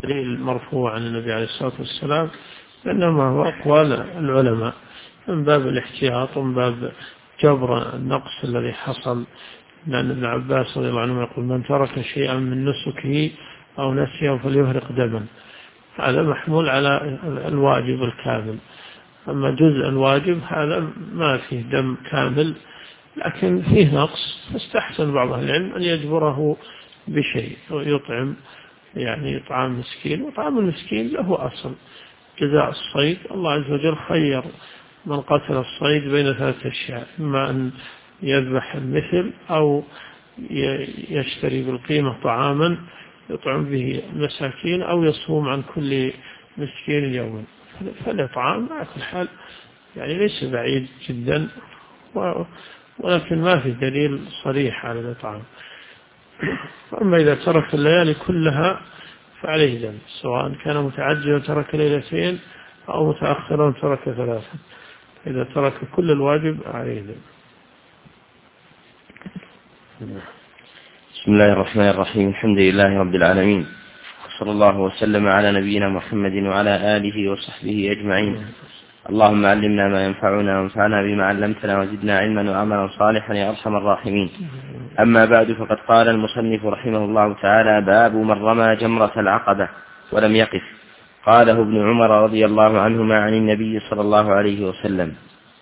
دليل مرفوع عن النبي عليه الصلاة والسلام، إنما هو أقوال العلماء من باب الاحتياط ومن باب جبر النقص الذي حصل. لأن ابن عباس رضي الله عنه يقول: من ترك شيئا من نسكه أو نسيه فليهرق دما. هذا محمول على الواجب الكامل. أما جزء الواجب هذا ما فيه دم كامل، لكن فيه نقص، فاستحسن بعض أهل العلم أن يجبره بشيء ويطعم، يعني إطعام مسكين. وطعام المسكين له أصل جزاء الصيد. الله عز وجل خير من قتل الصيد بين 3 أشياء: إما أن يذبح المثل، أو يشتري بالقيمة طعاما يطعم به المساكين، أو يصوم عن كل مسكين يوما. فالإطعام على كل حال يعني ليس بعيد جدا، ولكن ما في دليل صريح على الإطعام. أما إذا ترك الليالي كلها فعليه دم، سواء كان متعجلا ترك ليلتين أو متأخرا ترك 3. إذا ترك كل الواجب عليه دم. بسم الله الرحمن الرحيم. الحمد لله رب العالمين، صلى الله وسلم على نبينا محمد وعلى آله وصحبه أجمعين. اللهم علمنا ما ينفعنا وانفعنا بما علمتنا وزدنا علما وعملا صالحا يا أرحم الراحمين. أما بعد، فقد قال المصنف رحمه الله تعالى: باب من رمى جمرة العقبة ولم يقف. قاله ابن عمر رضي الله عنهما عن النبي صلى الله عليه وسلم.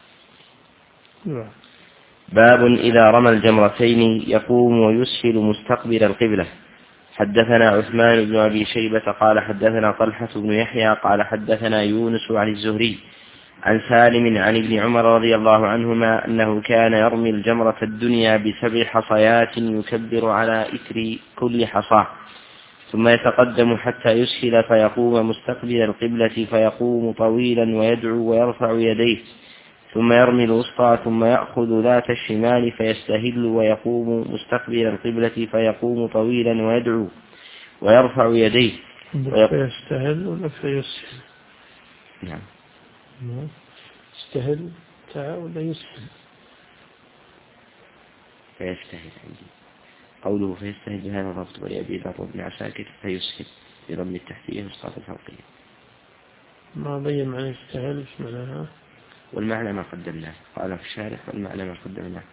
باب إذا رمى الجمرتين يقوم ويسهل مستقبل القبلة. حدثنا عثمان بن أبي شيبة قال حدثنا طلحة بن يحيى قال حدثنا يونس عن الزهري عن سالم عن ابن عمر رضي الله عنهما أنه كان يرمي الجمرة الدنيا ب7 حصيات يكبر على إثر كل حصاة، ثم يتقدم حتى يسهل فيقوم مستقبل القبلة فيقوم طويلا ويدعو ويرفع يديه، ثم يرمي الوسطى ثم يأخذ ذات الشمال فيستهل ويقوم مستقبل القبلة فيقوم طويلا ويدعو ويرفع يديه. فيستهل ولا فيسهل؟ نعم، يستهل ولا يسهل؟ فيستهل عندي قوله فيستهل بهذا الربط، ويأتي إلى الرب عساكر فيسهل برمي التحتية وسقاط الفوقية. ما بين معنى يستهل، ايش معناها؟ والمعنى ما قدمناه، قال في الشارح والمعنى ما قدمناه.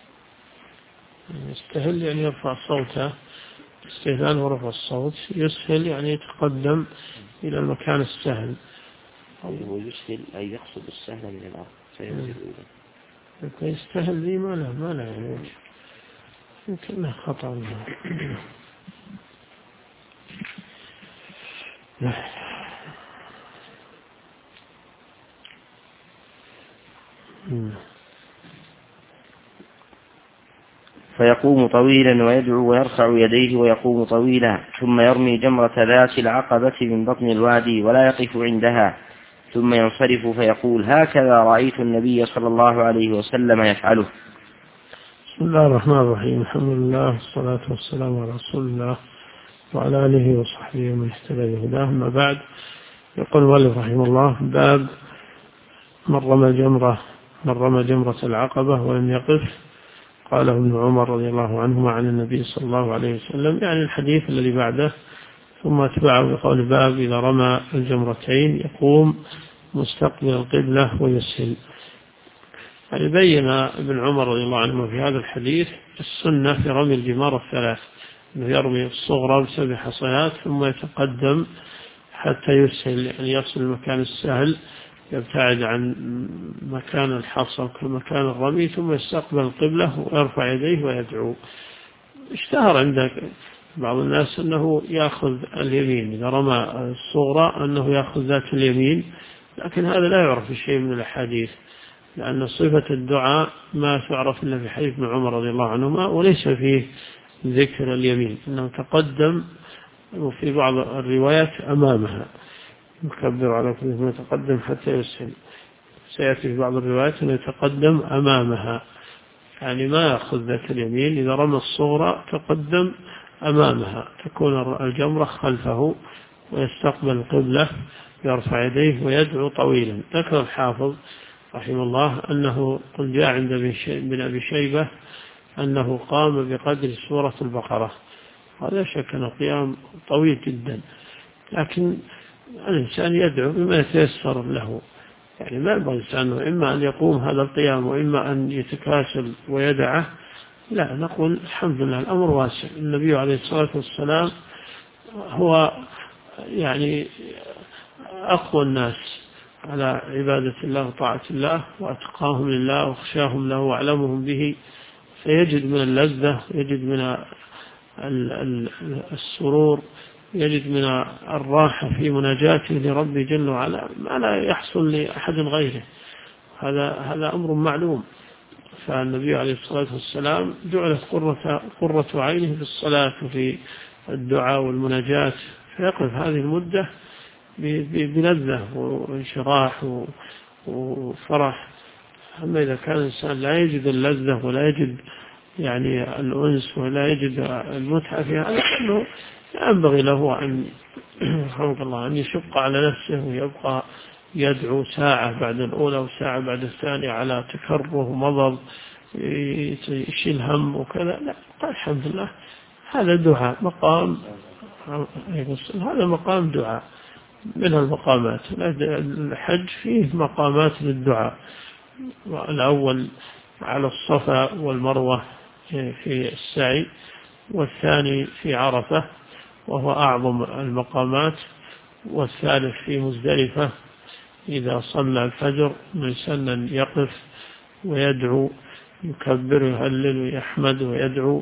يستهل يعني يرفع صوته، استهلال ورفع الصوت. يسهل يعني يتقدم إلى المكان السهل. هو يسهل أي يقصد السهل من الأرض فينزل إليه. يستهل لي ما لا يعني يمكن له خطأ منه. فيقوم طويلا ويدعو ويرفع يديه ويقوم طويلا، ثم يرمي جمرة ذات العقبة من بطن الوادي ولا يقف عندها، ثم ينصرف فيقول: هكذا رأيت النبي صلى الله عليه وسلم يفعله. بسم الله الرحمن الرحيم. الحمد لله والصلاة والسلام على رسول الله وعلى آله وصحبه ومن اهتدى بهداه. أما بعد، يقول المؤلف رحمه الله: باب من رمى جمرة العقبة ولم يقف. قاله ابن عمر رضي الله عنهما عن النبي صلى الله عليه وسلم، يعني الحديث الذي بعده، ثم اتبعه بقول: باب إذا رمى الجمرتين يقوم مستقبل القبلة ويسهل. يعني بين ابن عمر رضي الله عنه في هذا الحديث السنة في رمي الجمار 3، أنه يرمي الصغرى ب7 حصيات ثم يتقدم حتى يسهل، يعني يصل المكان السهل، يبتعد عن مكان الحصى ومكان الرمي، ثم يستقبل القبلة ويرفع يديه ويدعو. اشتهر عند بعض الناس أنه يأخذ اليمين، إذا رمى الصغرى أنه يأخذ ذات اليمين، لكن هذا لا يعرف شيء من الحديث، لأن صفة الدعاء ما تعرف إلا في حديث ابن عمر رضي الله عنهما، وليس فيه ذكر اليمين، أنه تقدم، وفي بعض الروايات أمامها يكبر على كل ما يتقدم حتى يسهل. سيأتي في بعض الروايات أنه يتقدم أمامها، يعني ما يأخذ ذات اليمين. إذا رمى الصغرى تقدم أمامها، تكون الجمرة خلفه، ويستقبل القبلة، يرفع يديه ويدعو طويلا. ذكر الحافظ رحمه الله أنه قد جاء عند ابن أبي شيبة أنه قام بقدر سورة البقرة. هذا شك أنه قيام طويل جدا، لكن الإنسان يدعو بما يتيسر له، يعني ما ينبغي الإنسان إما أن يقوم هذا القيام وإما أن يتكاسل ويدعه، لا، نقول الحمد لله الأمر واسع. النبي عليه الصلاة والسلام هو يعني أقوى الناس على عبادة الله وطاعة الله، وأتقاهم لله وأخشاهم له وأعلمهم به، فيجد من اللذة، يجد من السرور، يجد من الراحة في مناجاته لربه جل وعلا ما لا يحصل لأحد غيره. هذا أمر معلوم. فالنبي عليه الصلاة والسلام جعلت قرة عينه في الصلاة وفي الدعاء والمناجاة، فيقف هذه المدة بلذة وانشراح وفرح. أما إذا كان الإنسان لا يجد اللذة ولا يجد يعني الأنس ولا يجد المتعة في هذا، أنه ينبغي له أن رحمك الله أن يشق على نفسه ويبقى يدعو ساعة بعد الأولى وساعة بعد الثانية على تكره ومضض يشيل هم وكذا. لا، قال الحمد لله هذا دعاء مقام، هذا مقام دعاء من المقامات. الحج فيه مقامات للدعاء، الأول على الصفا والمروة في السعي، والثاني في عرفة وهو أعظم المقامات، والثالث في مزدلفة إذا صلى الفجر من سنة يقف ويدعو، يكبر ويهلل ويحمد ويدعو.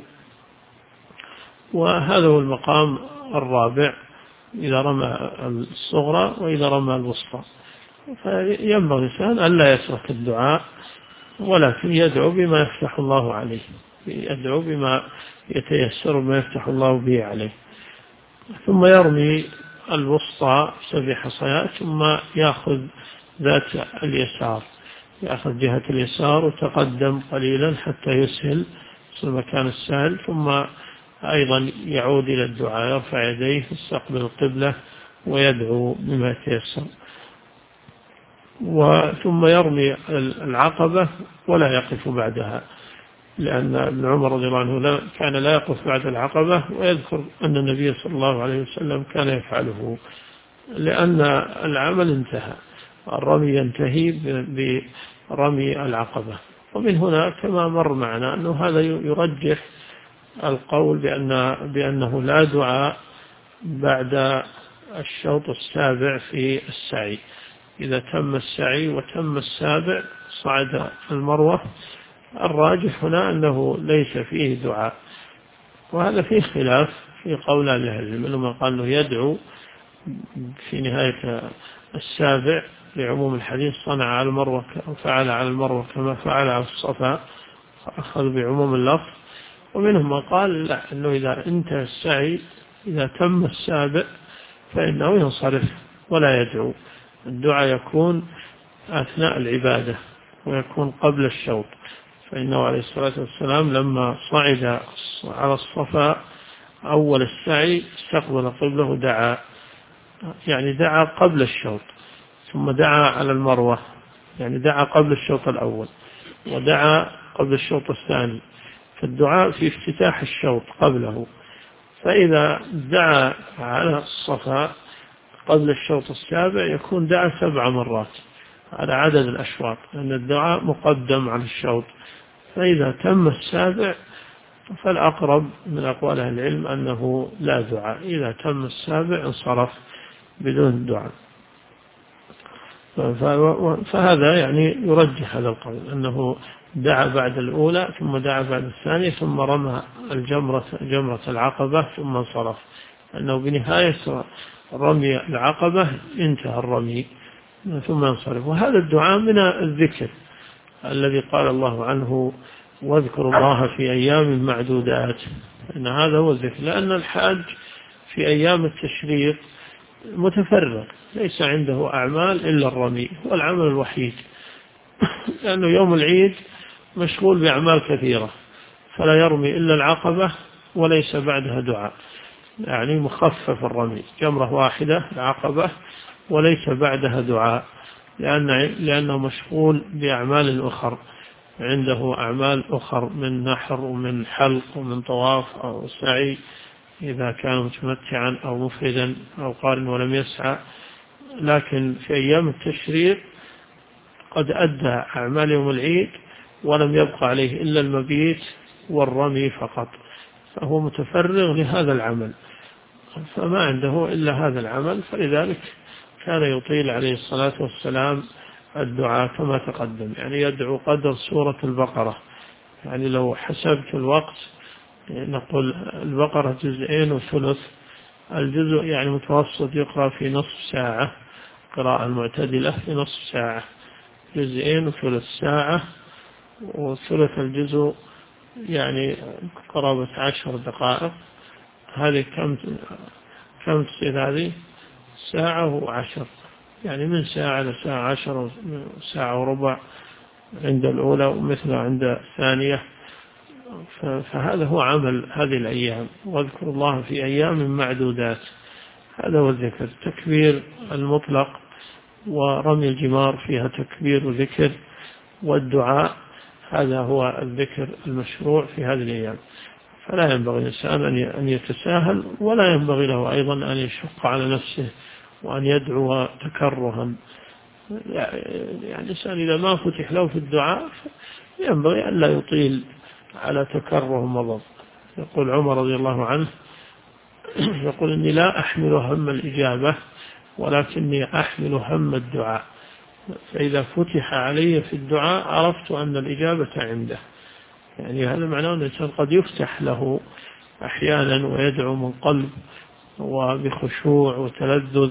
وهذا هو المقام الرابع إذا رمى الصغرى وإذا رمى الوسطى. فينبغي الإنسان أن لا يترك الدعاء، ولكن يدعو بما يفتح الله عليه، يدعو بما يتيسر بما يفتح الله به عليه. ثم يرمي الوسطى 7 حصيات، ثم يأخذ ذات اليسار، يأخذ جهة اليسار وتقدم قليلا حتى يسهل في المكان السهل، ثم أيضا يعود إلى الدعاء، يرفع يديه يستقبل القبلة ويدعو بما يتيسر. ثم يرمي العقبة ولا يقف بعدها، لأن ابن عمر رضي الله عنه كان لا يقف بعد العقبة، ويذكر أن النبي صلى الله عليه وسلم كان يفعله، لأن العمل انتهى، الرمي ينتهي برمي العقبة. ومن هنا كما مر معنا أنه هذا يرجح القول بأنه لا دعاء بعد الشوط السابع في السعي. إذا تم السعي وتم السابع صعد المروة، الراجح هنا أنه ليس فيه دعاء. وهذا فيه خلاف في قول أهل العلم، منهم قال أنه يدعو في نهاية السابع لعموم الحديث صنع على المروة وفعل على المروة كما فعل على الصفا، أخذ بعموم اللفظ. ومنهم من قال لا، أنه إذا انتهى السعي إذا تم السابع فإنه ينصرف ولا يدعو، الدعاء يكون أثناء العبادة ويكون قبل الشوط. فإنه عليه الصلاة والسلام لما صعد على الصفا أول السعي استقبل قبله ودعا، يعني دعا قبل الشوط، ثم دعا على المروة، يعني دعا قبل الشوط الأول ودعا قبل الشوط الثاني، فالدعاء في افتتاح الشوط قبله. فإذا دعا على الصفا قبل الشوط السابع يكون دعا 7 مرات على عدد الأشواط، لأن الدعاء مقدم على الشوط. فإذا تم السابع فالأقرب من أقوال أهل العلم أنه لا دعاء، إذا تم السابع انصرف بدون دعاء. فهذا يعني يرجح هذا القول، أنه دعا بعد الأولى ثم دعا بعد الثانية ثم رمى جمرة العقبة ثم انصرف، أنه بنهاية رمي العقبة انتهى الرمي ثم ينصرف. وهذا الدعاء من الذكر الذي قال الله عنه واذكروا الله في أيام معدودات، أن هذا هو الذكر، لأن الحاج في أيام التشريق متفرغ ليس عنده أعمال إلا الرمي، هو العمل الوحيد، لأنه يوم العيد مشغول بأعمال كثيرة، فلا يرمي إلا العقبة وليس بعدها دعاء، يعني مخفف الرمي، جمرة واحدة العقبة وليس بعدها دعاء، لأنه مشغول بأعمال أخر، عنده أعمال أخر من نحر ومن حلق ومن طواف أو سعي، إذا كان متمتعا أو مفردا أو قارن ولم يسعى، لكن في أيام التشريق قد أدى أعمال يوم العيد ولم يبقى عليه إلا المبيت والرمي فقط، فهو متفرغ لهذا العمل، فما عنده إلا هذا العمل، فلذلك كان يطيل عليه الصلاة والسلام الدعاء كما تقدم، يعني يدعو قدر سورة البقرة. يعني لو حسبت الوقت نقول البقرة جزئين وثلث، الجزء يعني متوسط يقرأ في نصف ساعة، قراءة المعتدلة في نصف ساعة، جزئين وثلث ساعة، وثلث الجزء يعني قرابة 10 دقائق. هذه كم تصير؟ هذه ساعة و10، يعني من ساعة لساعة 10، ساعة وربع عند الأولى ومثل عند الثانية. فهذا هو عمل هذه الأيام، واذكر الله في أيام معدودات، هذا هو الذكر، تكبير المطلق، ورمي الجمار فيها تكبير وذكر، والدعاء، هذا هو الذكر المشروع في هذه الأيام. فلا ينبغي الإنسان أن يتساهل، ولا ينبغي له أيضا أن يشق على نفسه وأن يدعو تكرها. يعني الإنسان إذا ما فتح له في الدعاء ينبغي أن لا يطيل على تكره مضض. يقول عمر رضي الله عنه، يقول إني لا أحمل هم الإجابة ولكني أحمل هم الدعاء، فإذا فتح علي في الدعاء عرفت أن الإجابة عنده. يعني هذا معناه أن الإنسان قد يفتح له أحيانا ويدعو من قلب وبخشوع وتلذذ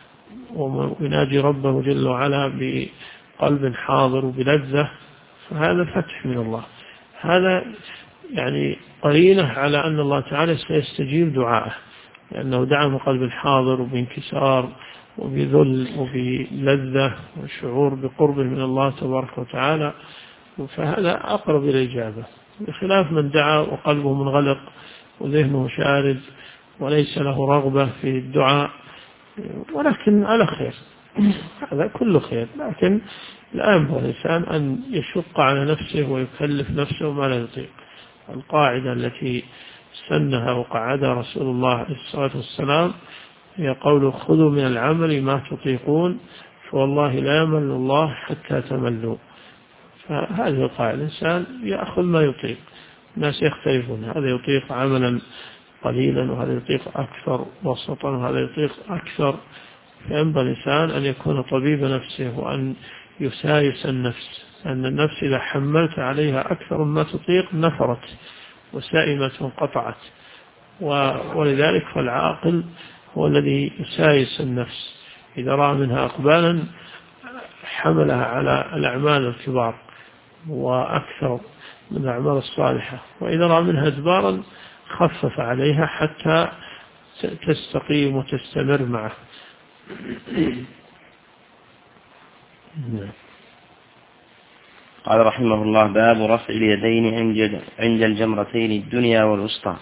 ويناجي ربه جل وعلا بقلب حاضر وبلذة، فهذا فتح من الله. هذا يعني قرينة على أن الله تعالى سيستجيب دعاءه، لأنه دعا من قلب حاضر وبانكسار وبذل وبلذة وشعور بقربه من الله تبارك وتعالى، فهذا أقرب إلى الإجابة، بخلاف من دعا وقلبه منغلق وذهنه شارد وليس له رغبة في الدعاء، ولكن على خير، هذا كله خير. لكن لا ينبغي الإنسان أن يشق على نفسه ويكلف نفسه ما لا يطيق. القاعدة التي سنها وقعدها رسول الله عليه الصلاة والسلام هي قوله: خذوا من العمل ما تطيقون فوالله لا يمل الله حتى تملوا. فهذه القاعدة، الإنسان يأخذ ما يطيق. الناس يختلفون، هذا يطيق عملا قليلا وهذا يطيق أكثر وسطا وهذا يطيق أكثر، فينبغي الإنسان أن يكون طبيب نفسه وأن يسايس النفس، أن النفس إذا حملت عليها أكثر ما تطيق نفرت وسائمة انقطعت، ولذلك فالعاقل هو الذي يسايس النفس، إذا رأى منها أقبالا حملها على الأعمال الكبار وأكثر من الأعمال الصالحة، وإذا رأى منها أدبارا خفف عليها حتى تستقيم وتستمر معه. قال رحمه الله: باب رفع اليدين عند الجمرتين الدنيا والوسطى.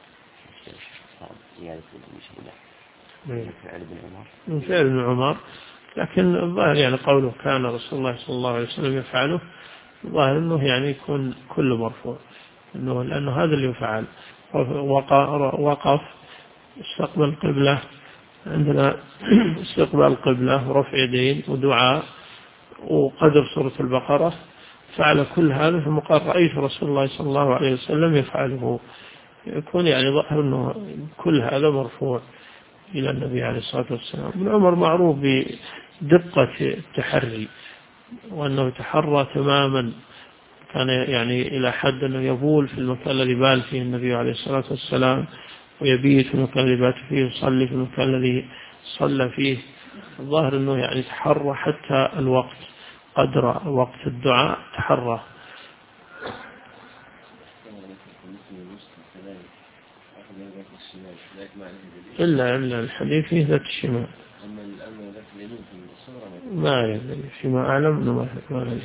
من فعل ابن عمر، لكن الظاهر يعني قوله كان رسول الله صلى الله عليه وسلم يفعله، الظاهر أنه يعني يكون كله مرفوع، لأنه هذا اللي يفعل. وقف، استقبل القبلة، عندنا استقبال القبلة ورفع يدين ودعاء وقدر سورة البقرة، فعل كل هذا، ثم قال رأيت رسول الله صلى الله عليه وسلم يفعله، يكون يعني ظاهر أنه كل هذا مرفوع إلى النبي عليه الصلاة والسلام. ابن عمر معروف بدقة التحري، وأنه يتحرى تماما، كان يعني إلى حد أنه يبول في المكان الذي بال فيه النبي عليه الصلاة والسلام، ويبيت في المكان الذي بات فيه، ويصلي في المكان الذي صلى فيه. الظاهر أنه يعني تحرى حتى الوقت، قدر وقت الدعاء تحرى. إلا الحديث فيه ذات الشمال، ما يدري فيما أعلم أنه ما يدري.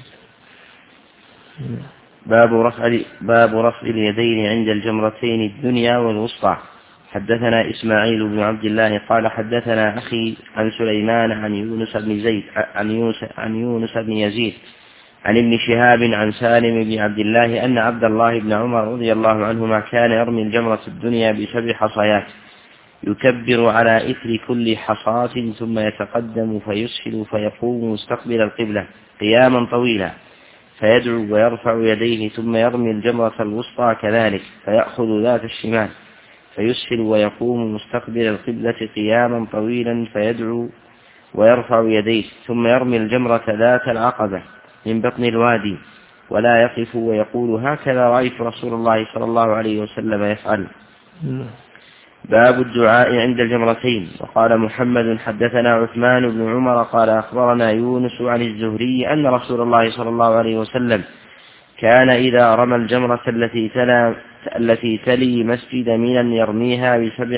باب رفع اليدين عند الجمرتين الدنيا والوسطى. حدثنا إسماعيل بن عبد الله قال حدثنا أخي عن سليمان عن يونس بن يزيد عن ابن شهاب عن سالم بن عبد الله أن عبد الله بن عمر رضي الله عنهما كان يرمي الجمرة الدنيا ب7 حصيات يكبر على إثر كل حصاة ثم يتقدم فيسهل فيقوم مستقبل القبلة قياما طويلا فيدعو ويرفع يديه ثم يرمي الجمرة الوسطى كذلك فيأخذ ذات الشمال فيسهل ويقوم مستقبل القبلة قياما طويلا فيدعو ويرفع يديه ثم يرمي الجمرة ذات العقبة من بطن الوادي ولا يقف ويقول هكذا رأيت رسول الله صلى الله عليه وسلم يفعل. باب الدعاء عند الجمرتين. وقال محمد حدثنا عثمان بن عمر قال أخبرنا يونس عن الزهري أن رسول الله صلى الله عليه وسلم كان إذا رمى الجمرة التي تلي مسجد منى يرميها ب7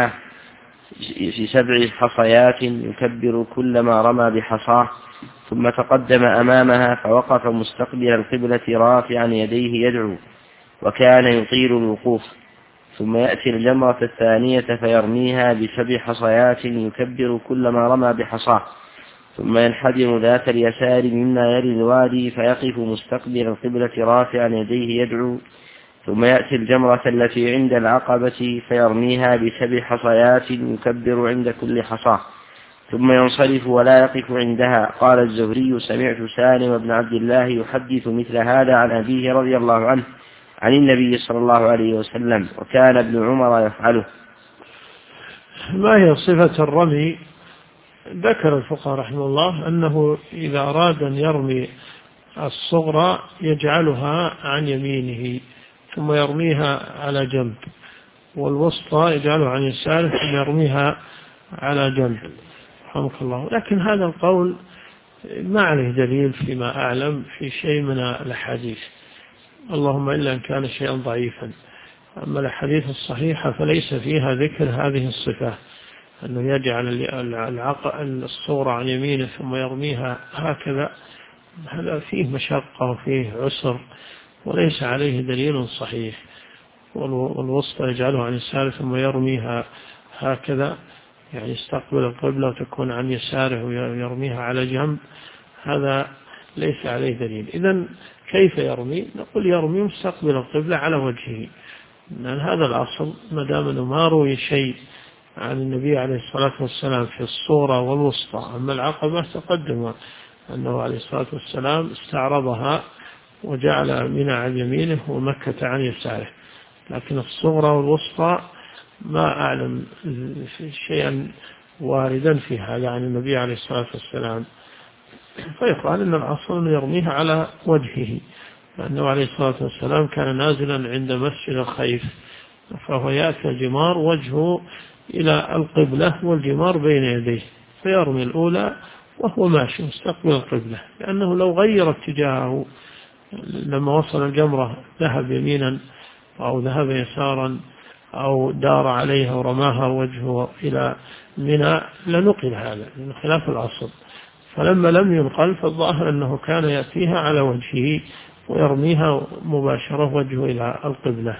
حصيات يكبر كلما رمى بحصاه ثم تقدم أمامها فوقف مستقبل القبلة رافعا يديه يدعو وكان يطيل الوقوف ثم يأتي الجمرة الثانية فيرميها ب7 حصيات يكبر كلما رمى بحصاه ثم ينحدر ذات اليسار مما يلي الوادي فيقف مستقبل القبلة رافعا يديه يدعو ثم يأتي الجمرة التي عند العقبة فيرميها ب7 حصيات يكبر عند كل حصاة ثم ينصرف ولا يقف عندها. قال الزهري سمعت سالم بن عبد الله يحدث مثل هذا عن أبيه رضي الله عنه عن النبي صلى الله عليه وسلم وكان ابن عمر يفعله. ما هي صفة الرمي؟ ذكر الفقهاء رحمه الله أنه إذا أراد أن يرمي الصغرى يجعلها عن يمينه ثم يرميها على جنب، والوسطى يجعلها عن يساره ثم يرميها على جنب رحمك الله. لكن هذا القول ما عليه دليل فيما أعلم في شيء من الأحاديث، اللهم إلا أن كان شيئا ضعيفا. أما الأحاديث الصحيحة فليس فيها ذكر هذه الصفة، أنه يجعل الصغرى عن يمينه ثم يرميها هكذا، هذا فيه مشقة وفيه عسر وليس عليه دليل صحيح. والوسطى يجعلها عن يساره ثم يرميها هكذا، يعني يستقبل القبلة وتكون عن يساره ويرميها على جنب، هذا ليس عليه دليل. إذن كيف يرمي؟ نقول يرمي مستقبل القبلة على وجهه، لأن هذا الأصل ما دام أنه ما روي شيء عن النبي عليه الصلاة والسلام في الصورة والوسطى. أما العقبة تقدم أنه عليه الصلاة والسلام استعرضها وجعل منى عن يمينه ومكة عن يساره، لكن الصغرى والوسطى ما أعلم شيئا واردا في هذا عن النبي عليه الصلاة والسلام. فيقال أن الأصل أن يرميها على وجهه، لأنه عليه الصلاة والسلام كان نازلا عند مسجد الخيف، فهو يأتي الجمار وجهه إلى القبلة والجمار بين يديه، فيرمي الأولى وهو ماشي مستقبل القبلة، لأنه لو غير اتجاهه لما وصل الجمرة ذهب يمينا أو ذهب يسارا أو دار عليها ورماها وجهه إلى منى لنقل هذا من خلاف الأصل. فلما لم ينقل فالظاهر أنه كان يأتيها على وجهه ويرميها مباشرة وجهه إلى القبلة،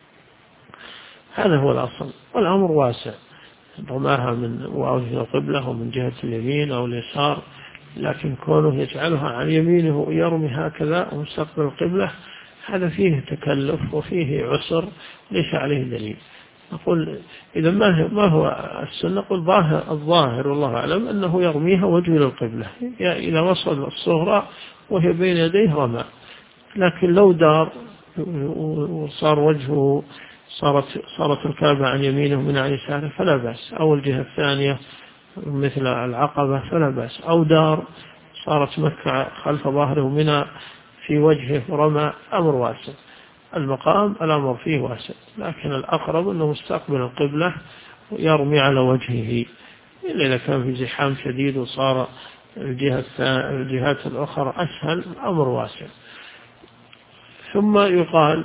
هذا هو الأصل. والأمر واسع، رماها من وجه القبلة ومن جهة اليمين أو اليسار، لكن كونه يجعلها عن يمينه ويرمي هكذا ومستقبل القبلة هذا فيه تكلف وفيه عسر ليس عليه دليل. نقول إذا ما هو السنة؟ نقول الظاهر والله أعلم أنه يرميها وجه للقبلة، إذا وصل الصغرى وهي بين يديه رمى، لكن لو دار وصار وجهه صارت الكعبة عن يمينه من عن يساره فلا بأس، أو الجهة الثانية مثل العقبة فلا بأس، أو دار صارت مكة خلف ظهره منى في وجهه رمى، أمر واسع. المقام الأمر فيه واسع، لكن الأقرب أنه مستقبل القبلة يرمي على وجهه، إلا إذا كان في زحام شديد وصار الجهات الأخرى أسهل، الأمر واسع. ثم يقال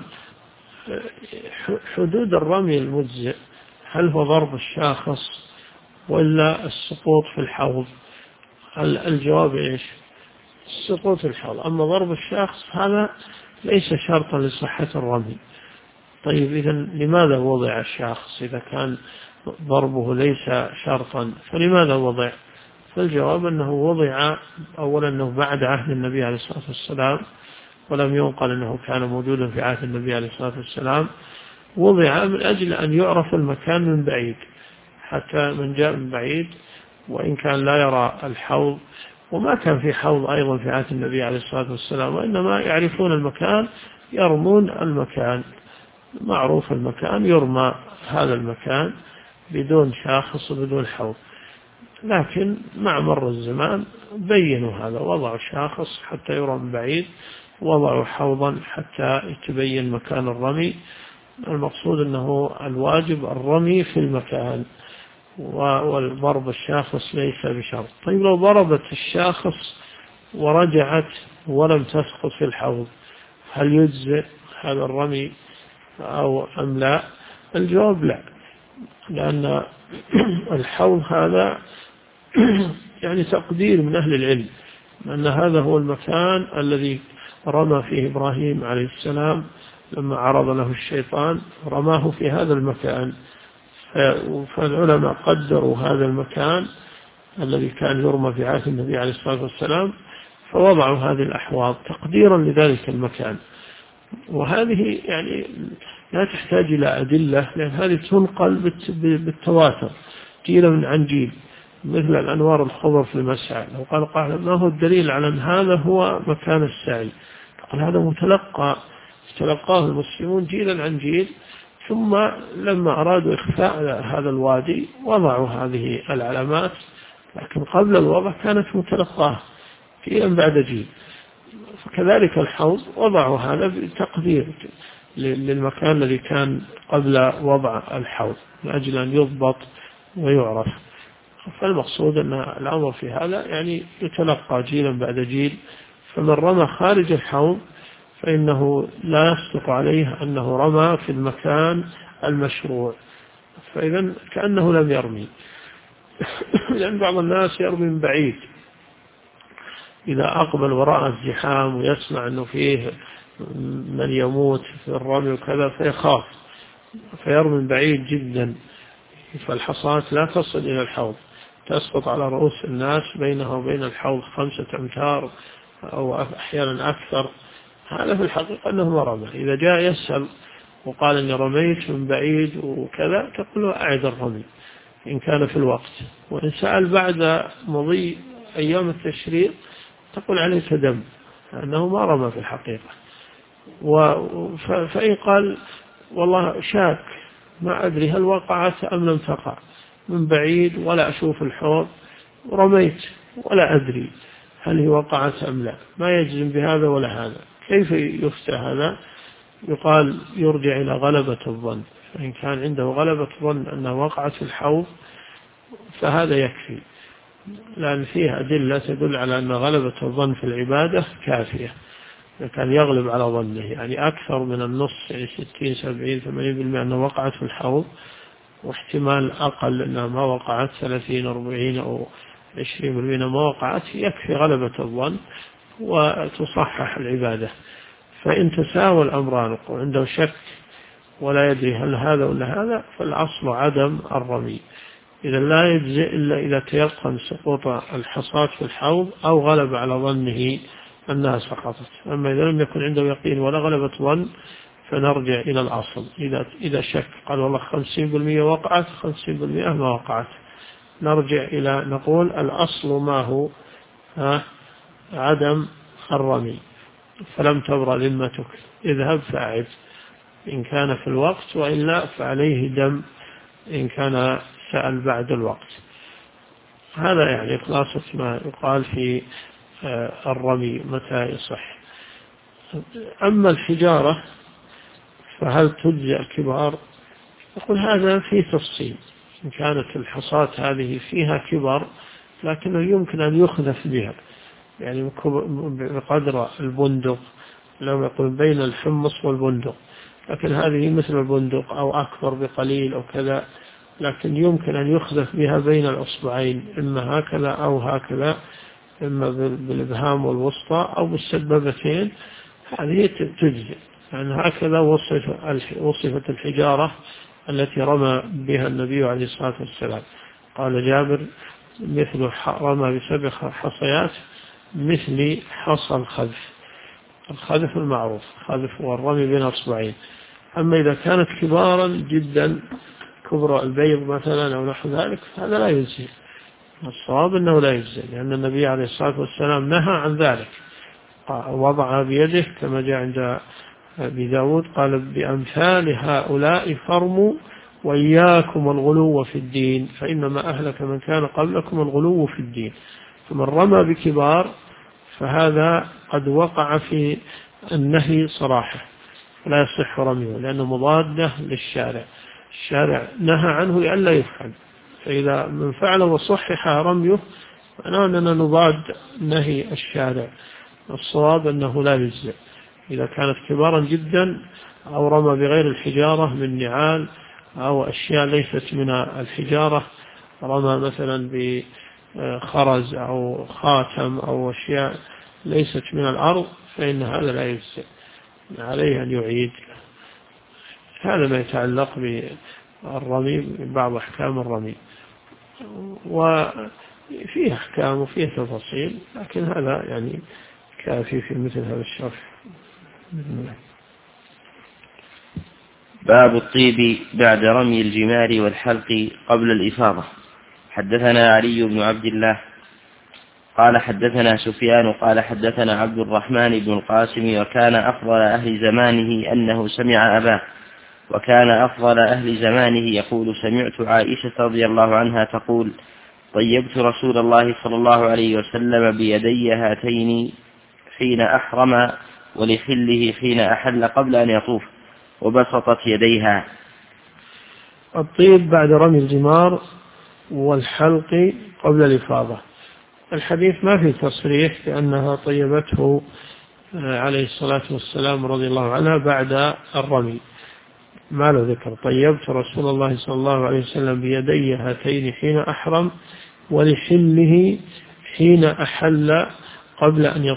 حدود الرمي المجزئ هل هو ضرب الشاخص ولا السقوط في الحوض؟ الجواب إيش؟ السقوط في الحوض. أما ضرب الشاخص هذا ليس شرطا لصحة الرمي. طيب إذا لماذا وضع الشاخص إذا كان ضربه ليس شرطا؟ فلماذا وضع؟ فالجواب أنه وضع أولا أنه بعد عهد النبي عليه الصلاة والسلام، ولم ينقل أنه كان موجودا في عهد النبي عليه الصلاة والسلام. وضع من أجل أن يعرف المكان من بعيد، حتى من جاء من بعيد وإن كان لا يرى الحوض، وما كان في حوض أيضا في عهد النبي عليه الصلاة والسلام، وإنما يعرفون المكان، يرمون المكان، معروف المكان، يرمى هذا المكان بدون شاخص وبدون حوض. لكن مع مر الزمان بينوا هذا، وضعوا شاخص حتى يرى من بعيد، وضعوا حوضا حتى يتبين مكان الرمي. المقصود أنه الواجب الرمي في المكان، والضرب الشاخص ليس بشرط. طيب لو ضربت الشاخص ورجعت ولم تسقط في الحوض، هل يجزئ هذا الرمي أو أم لا؟ الجواب لا، لأن الحوض هذا يعني تقدير من أهل العلم أن هذا هو المكان الذي رمى فيه إبراهيم عليه السلام لما عرض له الشيطان، رماه في هذا المكان. فالعلماء قدروا هذا المكان الذي كان يرمى في عهد النبي عليه الصلاة والسلام، فوضعوا هذه الأحواض تقديرا لذلك المكان. وهذه يعني لا تحتاج إلى أدلة، لأن هذه تنقل بالتواتر جيلا عن جيل، مثل الأنوار الخضر في المسعى. لو قال قائل ما هو الدليل على أن هذا هو مكان السعي؟ قال هذا تلقاه المسلمون جيلا عن جيل، ثم لما أرادوا إخفاء هذا الوادي وضعوا هذه العلامات، لكن قبل الوضع كانت متلقاه جيلا بعد جيل. فكذلك الحوض وضعوا هذا بتقدير للمكان الذي كان قبل وضع الحوض من أجل أن يضبط ويعرف. فالمقصود أن الأمر في هذا يعني يتلقى جيلا بعد جيل، فمن رمى خارج الحوض فإنه لا يصدق عليه أنه رمى في المكان المشروع، فإذا كأنه لم يرمي. لأن بعض الناس يرمي من بعيد، إذا أقبل وراء الزحام ويسمع أنه فيه من يموت في الرمي وكذا فيخاف فيرمي من بعيد جدا، فالحصاة لا تصل إلى الحوض، تسقط على رؤوس الناس، بينها وبين الحوض 5 أمتار أو أحيانا أكثر. هذا في الحقيقة أنه ما رمى. إذا جاء يسأل وقال أني رميت من بعيد وكذا، تقول له أعد الرمي إن كان في الوقت. وإن سأل بعد مضي أيام التشريق تقول عليه دم، لأنه ما رمى في الحقيقة. فإن قال والله شاك ما أدري هل وقعت أم لم تقع، من بعيد ولا أشوف الحوض، رميت ولا أدري هل هي وقعت أم لا، ما يجزم بهذا ولا هذا، كيف يفتى هذا؟ يقال يرجع إلى غلبة الظن. فإن كان عنده غلبة ظن أنها وقعت في الحوض فهذا يكفي، لأن فيها أدلة تدل على أن غلبة الظن في العبادة كافية. كان يغلب على ظنه يعني أكثر من النص، يعني 60 70 80% أنها وقعت في الحوض، واحتمال أقل أنها ما وقعت 30 40 أو 20% ما وقعت، يكفي غلبة الظن وتصحح العبادة. فإن تساوى الأمران وعنده شك ولا يدري هل هذا ولا هذا، فالأصل عدم الرمي. إذا لا يجزئ إلا إذا تيقن سقوط الحصاة في الحوض أو غلب على ظنه أنها سقطت. أما إذا لم يكن عنده يقين ولا غلبة ظن فنرجع إلى الأصل. إذا شك قال والله 50% وقعت 50% ما وقعت، نرجع إلى نقول الأصل ما هو عدم الرمي. فلم تبرأ ذمتك، اذهب فأعد إن كان في الوقت، وإلا فعليه دم إن كان سأل بعد الوقت. هذا يعني خلاصة ما يقال في الرمي متى يصح. أما الحجارة فهل تجزئ الكبار؟ يقول هذا في تفصيل. إن كانت الحصاة هذه فيها كبر لكنه يمكن أن يخذف بها، يعني بقدر البندق، لو يقول بين الحمص والبندق، لكن هذه مثل البندق أو أكبر بقليل أو كذا، لكن يمكن أن يخذف بها بين الأصبعين، إما هكذا أو هكذا، إما بالإبهام والوسطى أو بالسبابتين، هذه تجزئ. يعني هكذا وصفت الحجارة التي رمى بها النبي عليه الصلاة والسلام. قال جابر مثل رمى ب7 حصيات مثل حصى الخذف المعروف، الخذف والرمي بين أصبعين. أما إذا كانت كبارا جدا كبر البيض مثلا أو نحو ذلك هذا لا يجزي. الصواب أنه لا يجزي، لأن النبي عليه الصلاة والسلام نهى عن ذلك، وضعها بيده كما جاء عند أبي داود قال بأمثال هؤلاء فرموا وإياكم الغلو في الدين فإنما أهلك من كان قبلكم الغلو في الدين. فمن رمى بكبار فهذا قد وقع في النهي صراحة، لا يصح رميه لأنه مضادة للشارع، الشارع نهى عنه لئلا يفعل، فإذا من فعل وصحح رميه معناه أننا نضاد نهي الشارع. الصواب أنه لا يجزئ إذا كانت كبارا جدا أو رمى بغير الحجارة من نعال أو أشياء ليست من الحجارة، رمى مثلا بخرز أو خاتم أو أشياء ليست من الأرض فإن هذا لا يجزئ، عليه أن يعيد. هذا ما يتعلق بالرمي، بعض أحكام الرمي، وفيه أحكام وفيه تفاصيل، لكن هذا يعني كافي في مثل هذا الشرح. باب الطيب بعد رمي الجمار والحلق قبل الإفاضة. حدثنا علي بن عبد الله قال حدثنا سفيان قال حدثنا عبد الرحمن بن القاسم وكان أفضل أهل زمانه أنه سمع أباه، وكان أفضل أهل زمانه يقول سمعت عائشة رضي الله عنها تقول طيبت رسول الله صلى الله عليه وسلم بيدي هاتين حين أحرم ولخله حين أحل قبل أن يطوف وبسطت يديها. الطيب بعد رمي الجمار والحلق قبل الإفاضة، الحديث ما في تصريح بأنها طيبته عليه الصلاة والسلام رضي الله عنها بعد الرمي، ما له ذكر. طيبت رسول الله صلى الله عليه وسلم بيدي هاتين حين أحرم ولحله حين أحل قبل أن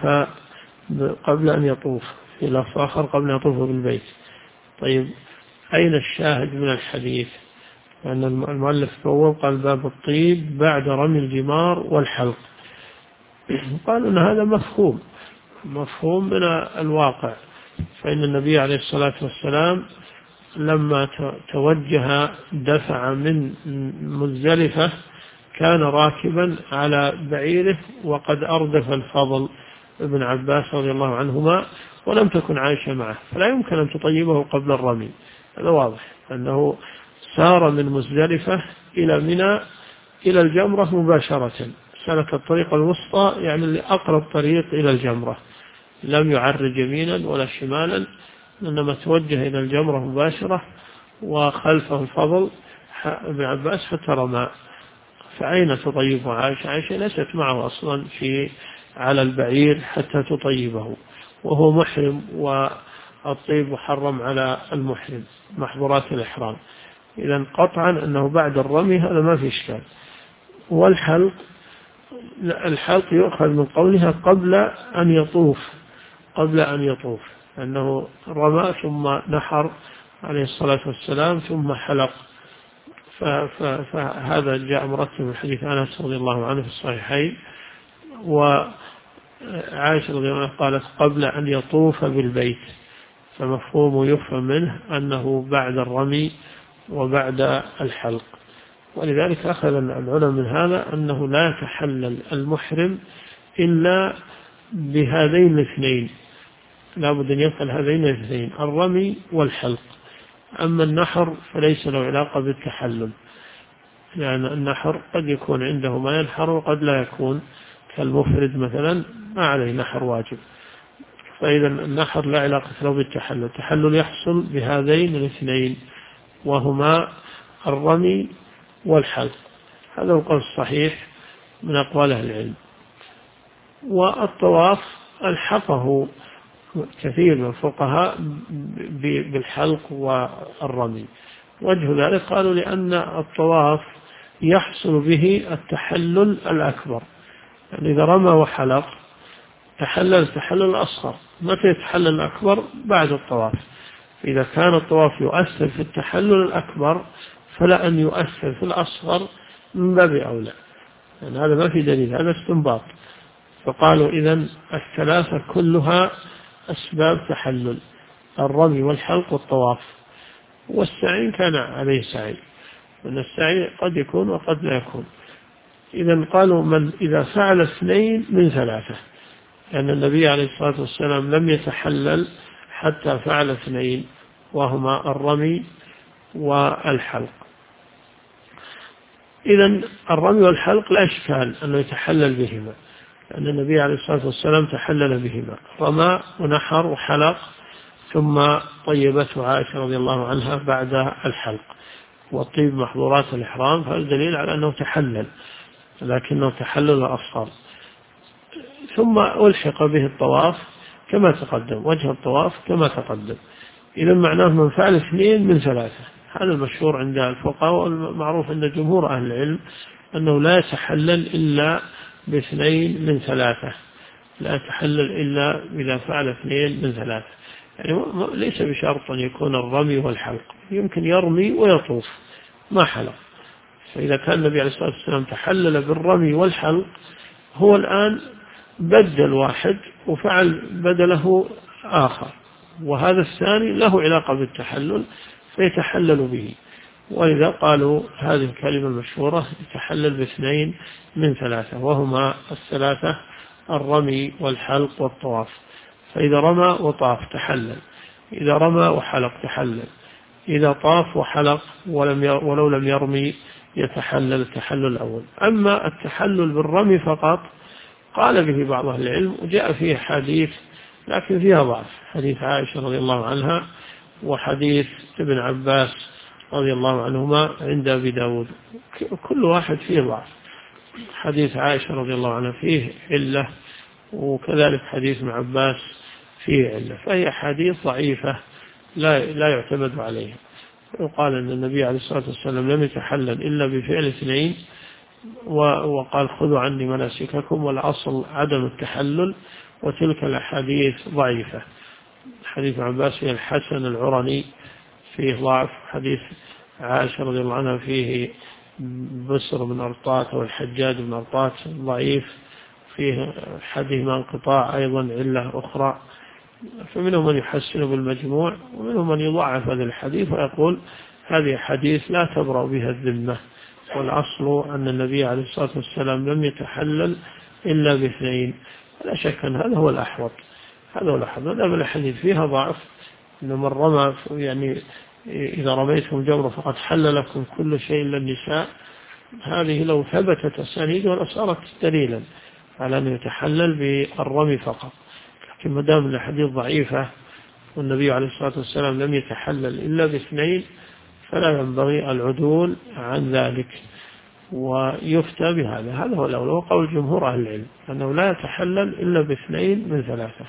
يطوف في لفظ آخر قبل أن يطوف بالبيت. طيب أين الشاهد من الحديث؟ لأن المؤلف فوق قال باب الطيب بعد رمي الجمار والحلق، قالوا أن هذا مفهوم من الواقع، فإن النبي عليه الصلاة والسلام لما توجه دفع من مزدلفة كان راكبا على بعيره وقد أردف الفضل ابن عباس رضي الله عنهما ولم تكن عائشة معه، فلا يمكن أن تطيبه قبل الرمي. هذا واضح أنه سار من مزدلفة إلى منى إلى الجمرة مباشرة، سلك الطريق الوسطى يعني لأقرب طريق إلى الجمرة، لم يعرج يمينا ولا شمالا، إنما توجه إلى الجمرة مباشرة وخلفه الفضل ابن عباس حتى رمى. فأين تطيبه عائشة؟ عائشة ليست معه أصلا على البعير حتى تطيبه، وهو محرم، والطيب محرم على المحرم محظورات الإحرام. إذن قطعا أنه بعد الرمي هذا ما في إشكال. والحلق يؤخذ من قولها قبل أن يطوف أنه رمى ثم نحر عليه الصلاة والسلام ثم حلق، فهذا جاء مرتب من حديث أنس رضي الله عنه في الصحيحين. وعائشة رضي الله عنها قالت قبل أن يطوف بالبيت، فمفهوم يفهم منه أنه بعد الرمي وبعد الحلق. ولذلك أخذ العلماء من هذا أنه لا يتحلل المحرم إلا بهذين الاثنين، لا بد أن يفعل هذين الاثنين الرمي والحلق. أما النحر فليس له علاقة بالتحلل، لأن النحر قد يكون عنده ما ينحر وقد لا يكون، كالمفرد مثلا ما عليه نحر واجب، فإذا النحر لا علاقة له بالتحلل. التحلل يحصل بهذين الاثنين وهما الرمي والحلق، هذا هو القول الصحيح من أقوال أهل العلم. والطواف ألحقه كثير من الفقهاء بالحلق والرمي، وجه ذلك قالوا لأن الطواف يحصل به التحلل الأكبر، يعني إذا رمى وحلق تحلل التحلل الأصغر. متى يتحلل الأكبر؟ بعد الطواف. إذا كان الطواف يؤثر في التحلل الأكبر فلا أن يؤثر في الأصغر من باب أولى. يعني هذا ما في دليل، هذا استنباط. فقالوا إذن الثلاثة كلها أسباب تحلل: الرمي والحلق والطواف. والسعي كان عليه سعي، وأن السعي قد يكون وقد لا يكون. إذن قالوا من إذا فعل 2 من 3، لأن النبي عليه الصلاة والسلام لم يتحلل حتى فعل 2، وهما الرمي والحلق. إذن الرمي والحلق لا إشكال أنه يتحلل بهما، لأن النبي عليه الصلاة والسلام تحلل بهما، رمى ونحر وحلق، ثم طيبته عائشة رضي الله عنها بعد الحلق. والطيب محظورات الإحرام، فهذا دليل على أنه تحلل، لكنه تحلل أصغر. ثم ألحق به الطواف كما تقدم، وجه الطواف كما تقدم. إذا معناه من فعل 2 من 3. هذا المشهور عند الفقهاء، والمعروف عند جمهور أهل العلم أنه لا يتحلل إلا ب2 من 3، لا يتحلل إلا إذا فعل 2 من 3. يعني ليس بشرط أن يكون الرمي والحلق، يمكن يرمي ويطوف ما حلق. فإذا كان النبي عليه الصلاة والسلام تحلل بالرمي والحلق، هو الآن بدل واحد وفعل بدله آخر، وهذا الثاني له علاقة بالتحلل فيتحلل به. ولذا قالوا هذه الكلمة المشهورة: يتحلل ب2 من 3، وهما الثلاثة: الرمي والحلق والطواف. فإذا رمى وطاف تحلل، إذا رمى وحلق تحلل، إذا طاف وحلق ولو لم يرمي يتحلل التحلل الأول. أما التحلل بالرمي فقط قال به بعض أهل العلم، وجاء فيه حديث لكن فيها ضعف، حديث عائشة رضي الله عنها وحديث ابن عباس رضي الله عنهما عند أبي داود، كل واحد فيه ضعف. حديث عائشة رضي الله عنها فيه علة، وكذلك حديث ابن عباس فيه علة، فهي حديث ضعيفة لا يعتمد عليها. وقال أن النبي عليه الصلاة والسلام لم يتحلل إلا بفعل 2، وقال: خذوا عني مناسككم، والأصل عدم التحلل. وتلك الأحاديث ضعيفة. حديث عباس فيه الحسن العرني فيه ضعف، حديث عائشة رضي الله عنها فيه بسر بن أرطاة أو الحجاج بن أرطاة ضعيف، فيه حديث من انقطاع أيضا علة أخرى. فمنهم من يحسن بالمجموع، ومنهم من يضعف هذا الحديث ويقول هذه حديث لا تبرأ بها الذمة، والأصل أن النبي عليه الصلاة والسلام لم يتحلل إلا ب2. لا شك أن هذا هو الأحوط، هذا هو الأحوط. هذا من الحديث فيها ضعف، إن من رمى يعني إذا رميتم جمرة فقد حل لكم كل شيء إلا النساء، هذه لو ثبتت أسانيدها لصارت دليلا على أن يتحلل بالرمي فقط. لكن ما دام الحديث ضعيفة والنبي عليه الصلاة والسلام لم يتحلل إلا ب2، فلا ينبغي العدول عن ذلك ويفتى بهذا. هذا هو الأولى، وقول جمهور أهل العلم أنه لا يتحلل إلا ب2 من 3.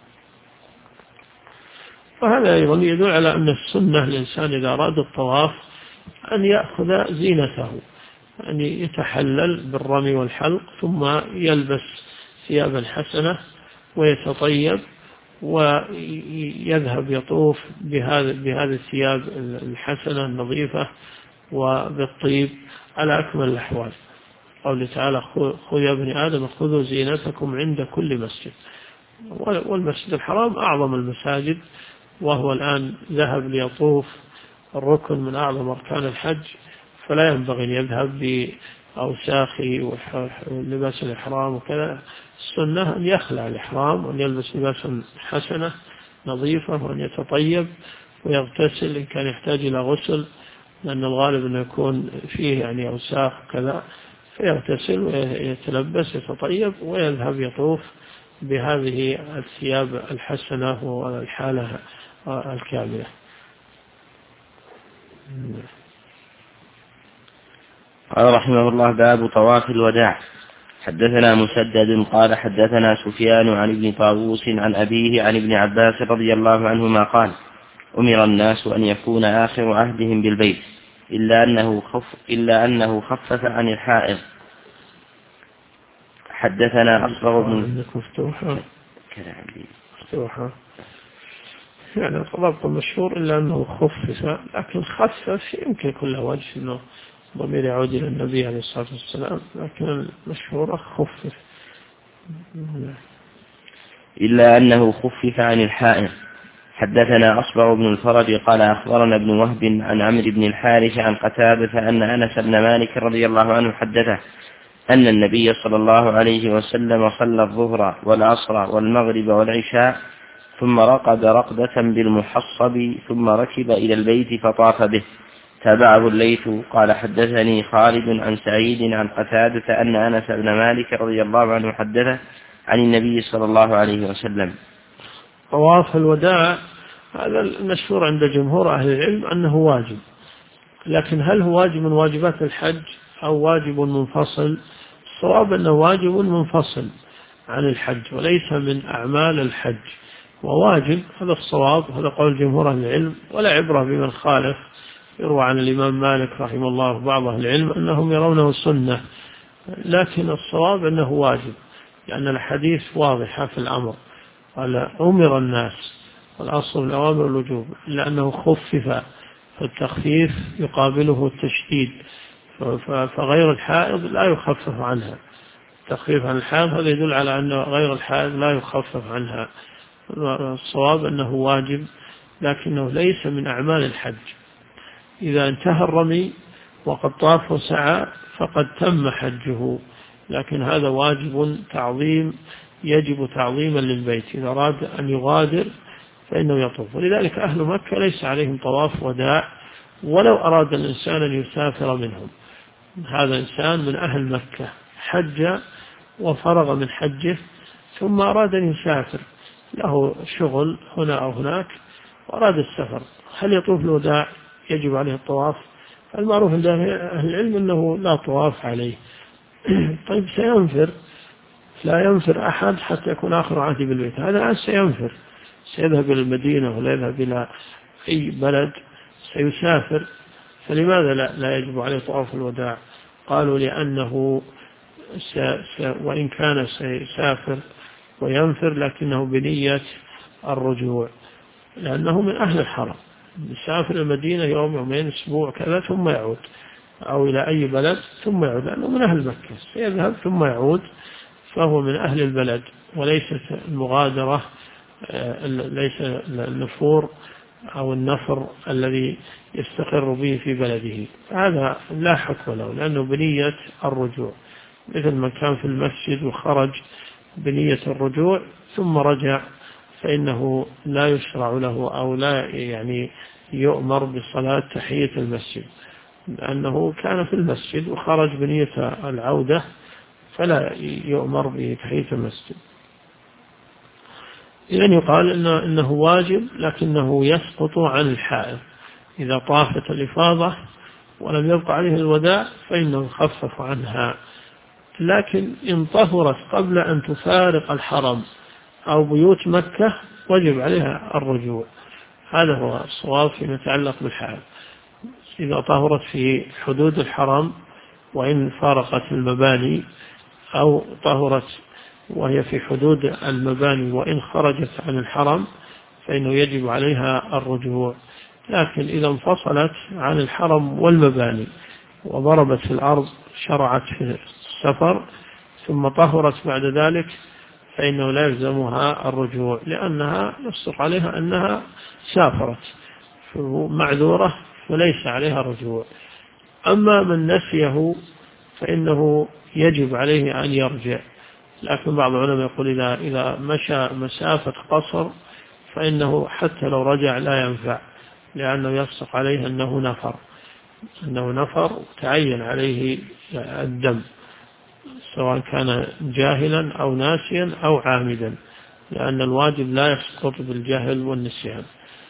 وهذا أيضا يدل على أن السنة الإنسان إذا أراد الطواف أن يأخذ زينته، أن يتحلل بالرمي والحلق، ثم يلبس ثيابا حسنة ويتطيب ويذهب يطوف بهذه الثياب الحسنة النظيفة وبالطيب على أكمل الأحوال. قوله تعالى: خذ يا ابن آدم خذوا زينتكم عند كل مسجد. والمسجد الحرام أعظم المساجد، وهو الآن ذهب ليطوف الركن من أعظم أركان الحج، فلا ينبغي أن يذهب بأوساخه ولباس الإحرام وكذا. السنة أن يخلع الإحرام وأن يلبس لباسا حسنة نظيفة، وأن يتطيب ويغتسل إن كان يحتاج إلى غسل، لأن الغالب أنه يكون فيه يعني أوساخ وكذا، فيغتسل ويتلبس يتطيب ويذهب يطوف بهذه الثياب الحسنة والحالة الكاملة. قال رحمه الله: باب طواف الوداع. حدثنا مسدد قال حدثنا سفيان عن ابن طاووس عن أبيه عن ابن عباس رضي الله عنهما قال: أمر الناس أن يكون آخر عهدهم بالبيت إلا أنه خفف عن الحائض. حدثنا أصبغ بن مفتوحة يعني الضبط المشهور إلا أنه خفف، لكن خفف يمكن كل وجه أنه ضمير يعود إلى النبي عليه الصلاة والسلام، لكن المشهورة خفف. إلا أنه خفف عن الحائض. حدثنا أصبغ بن الفرج قال أخبرنا ابن وهب عن عمرو بن الحارث عن قتادة أن أنس بن مالك رضي الله عنه حدثه أن النبي صلى الله عليه وسلم صلى الظهر والعصر والمغرب والعشاء ثم رقد رقدة بالمحصب ثم ركب إلى البيت فطاف به. تابعه الليث قال حدثني خالد عن سعيد عن قتادة أن أنس بن مالك رضي الله عنه حدثه عن النبي صلى الله عليه وسلم. طواف الوداع هذا المشهور عند جمهور أهل العلم أنه واجب، لكن هل هو واجب من واجبات الحج أو واجب منفصل؟ الصواب أنه واجب منفصل عن الحج وليس من أعمال الحج، وواجب هذا الصواب، هذا قول جمهور أهل العلم، ولا عبرة بمن خالف. يروى عن الإمام مالك رحمه الله بعض أهل العلم أنهم يرونه سنة، لكن الصواب أنه واجب، لأن الحديث واضحة في الأمر، قال أمر الناس، والأصل الأوامر الوجوب، إلا أنه خفف، فالتخفيف يقابله التشديد، فغير الحائض لا يخفف عنها. التخفيف عن الحائض هذا يدل على أن غير الحائض لا يخفف عنها. الصواب أنه واجب لكنه ليس من أعمال الحج. إذا انتهى الرمي وقد طاف وسعى فقد تم حجه، لكن هذا واجب تعظيم، يجب تعظيما للبيت. إذا أراد أن يغادر فإنه يطوف، ولذلك أهل مكة ليس عليهم طواف وداع ولو أراد الإنسان أن يسافر منهم. هذا إنسان من أهل مكة حج وفرغ من حجه ثم أراد أن يسافر، له شغل هنا أو هناك وأراد السفر، هل يطوف الوداع؟ يجب عليه الطواف؟ المعروف عند أهل العلم أنه لا طواف عليه. طيب سينفر، لا ينفر أحد حتى يكون آخر عهده بالبيت، هذا سينفر، سيذهب إلى المدينة ولا يذهب إلى أي بلد، سيسافر، فلماذا لا يجب عليه طواف الوداع؟ قالوا لأنه وإن كان سيسافر وينفر لكنه بنية الرجوع، لأنه من أهل الحرم، يسافر المدينة يوم يومين أسبوع كذا ثم يعود، أو إلى أي بلد ثم يعود، لأنه من أهل مكة، سيذهب ثم يعود، فهو من أهل البلد، وليست المغادرة، ليس النفور أو النفر الذي يستقر به في بلده، هذا لا حكم له لأنه بنية الرجوع، مثل من كان في المسجد وخرج بنية الرجوع ثم رجع فإنه لا يشرع له أو لا يعني يؤمر بصلاة تحية المسجد، لأنه كان في المسجد وخرج بنية العودة فلا يؤمر بتحية المسجد. إذن يقال إنه واجب لكنه يسقط عن الحائض، إذا طافت الإفاضة ولم يبقى عليه الوداع فإنه يخفف عنها، لكن إن طهرت قبل أن تفارق الحرم أو بيوت مكة وجب عليها الرجوع، هذا هو الصواب فيما يتعلق بالحائض. إذا طهرت في حدود الحرم وإن فارقت المباني، أو طهرت وهي في حدود المباني وإن خرجت عن الحرم فإنه يجب عليها الرجوع، لكن إذا انفصلت عن الحرم والمباني وضربت في الأرض شرعت في السفر ثم طهرت بعد ذلك فإنه لا يلزمها الرجوع، لأنها يصدق عليها أنها سافرت معذورة وليس عليها رجوع. أما من نسيه فإنه يجب عليه أن يرجع، لكن بعض العلماء يقول إذا مشى مسافة قصر فإنه حتى لو رجع لا ينفع، لأنه يصدق عليه أنه نفر وتعين عليه الدم، سواء كان جاهلا أو ناسيا أو عامدا، لأن الواجب لا يسقط بالجهل والنسيان.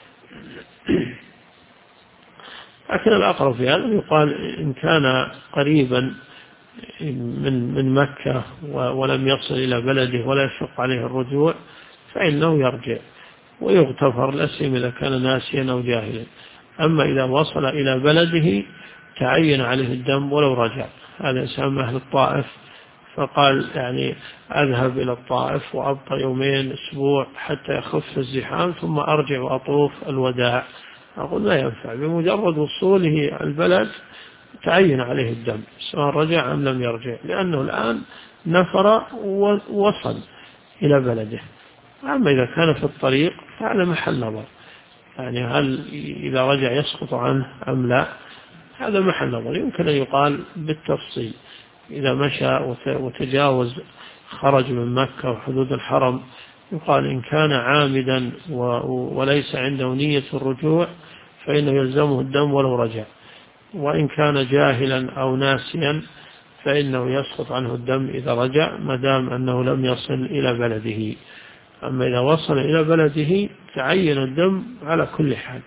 لكن الأقرب في هذا يقال إن كان قريبا من مكة ولم يصل إلى بلده ولا يشق عليه الرجوع فإنه يرجع ويغتفر لسيم إذا كان ناسيا أو جاهلا. أما إذا وصل إلى بلده تعين عليه الدم ولو رجع. هذا إنسان أهل الطائف فقال يعني أذهب إلى الطائف وأبقى يومين أسبوع حتى يخف الزحام ثم أرجع وأطوف الوداع، أقول لا ينفع، بمجرد وصوله البلد تعين عليه الدم سواء رجع أم لم يرجع، لأنه الآن نفر ووصل إلى بلده. أما إذا كان في الطريق فهذا محل نظر، يعني هل إذا رجع يسقط عنه أم لا، هذا محل نظر. يمكن أن يقال بالتفصيل إذا مشى وتجاوز خرج من مكة وحدود الحرم، يقال إن كان عامدا وليس عنده نية الرجوع فإنه يلزمه الدم ولو رجع، وإن كان جاهلا أو ناسيا فإنه يسقط عنه الدم إذا رجع ما دام أنه لم يصل إلى بلده. أما إذا وصل إلى بلده تعين الدم على كل حال.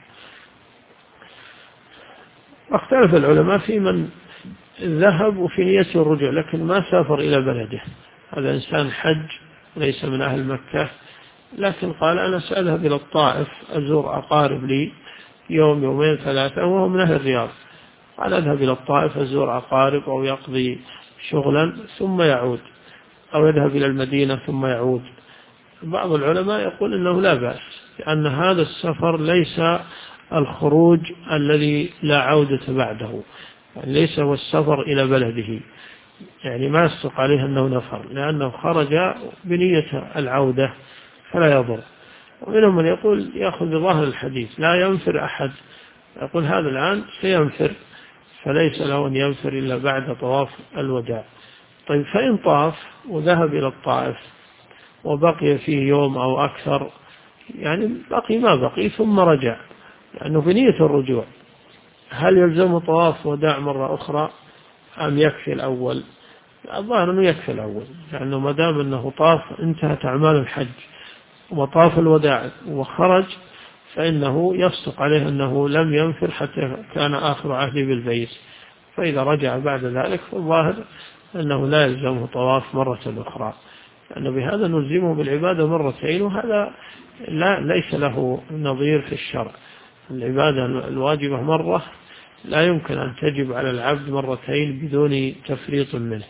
اختلف العلماء في من ذهب وفي نية الرجوع لكن ما سافر إلى بلده، هذا إنسان حج ليس من أهل مكة، لكن قال أنا سأذهب إلى الطائف أزور أقارب لي يوم يومين ثلاثة وهو من أهل الرياض، قال أذهب إلى الطائف أزور أقارب أو يقضي شغلا ثم يعود، أو يذهب إلى المدينة ثم يعود. بعض العلماء يقول إنه لا بأس، لأن هذا السفر ليس الخروج الذي لا عودة بعده، يعني ليس هو السفر إلى بلده، يعني ما يصدق عليه أنه نفر لأنه خرج بنية العودة فلا يضر. ومنهم من يقول يأخذ بظاهر الحديث لا ينفر أحد، يقول هذا الآن سينفر فليس له أن ينفر إلا بعد طواف الوداع. طيب فإن طاف وذهب إلى الطائف وبقي فيه يوم أو أكثر، يعني بقي ما بقي ثم رجع لأنه بنية الرجوع، هل يلزم طواف وداع مرة أخرى أم يكفي الأول؟ الظاهر أنه يكفي الأول، لأنه ما دام أنه طاف انتهت أعمال الحج وطاف الوداع وخرج فإنه يصدق عليه أنه لم ينفر حتى كان آخر عهده بالبيت، فإذا رجع بعد ذلك فالظاهر أنه لا يلزمه طواف مرة أخرى، لأن بهذا نلزمه بالعبادة مرتين، وهذا ليس له نظير في الشرع. العبادة الواجبة مرة لا يمكن أن تجب على العبد مرتين بدون تفريط منه،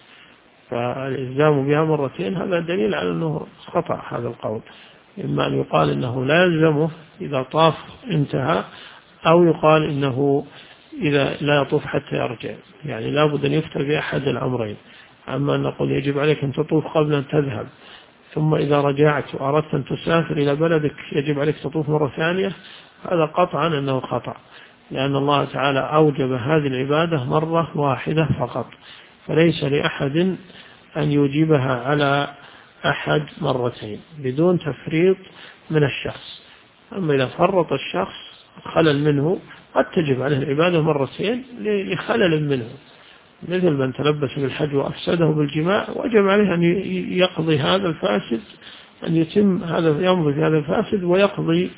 فالإلزام بها مرتين هذا دليل على أنه خطأ هذا القول. إما أن يقال إنه لا يلزمه إذا طاف انتهى، أو يقال إنه إذا لا يطوف حتى يرجع، يعني لا بد أن يفتى بأحد الأمرين. أما أن نقول يجب عليك أن تطوف قبل أن تذهب، ثم إذا رجعت وأردت أن تسافر إلى بلدك يجب عليك تطوف مرة ثانية، هذا قطعا أنه خطأ، لأن الله تعالى أوجب هذه العبادة مرة واحدة فقط، فليس لأحد أن يوجبها على أحد مرتين بدون تفريط من الشخص. أما إذا فرط الشخص خلل منه قد تجب عليه العبادة مرتين لخلل منه، مثل من تلبس بالحج وأفسده بالجماع وجب عليه أن يقضي هذا الفاسد، أن يتم هذا يمضي في هذا الفاسد ويقضي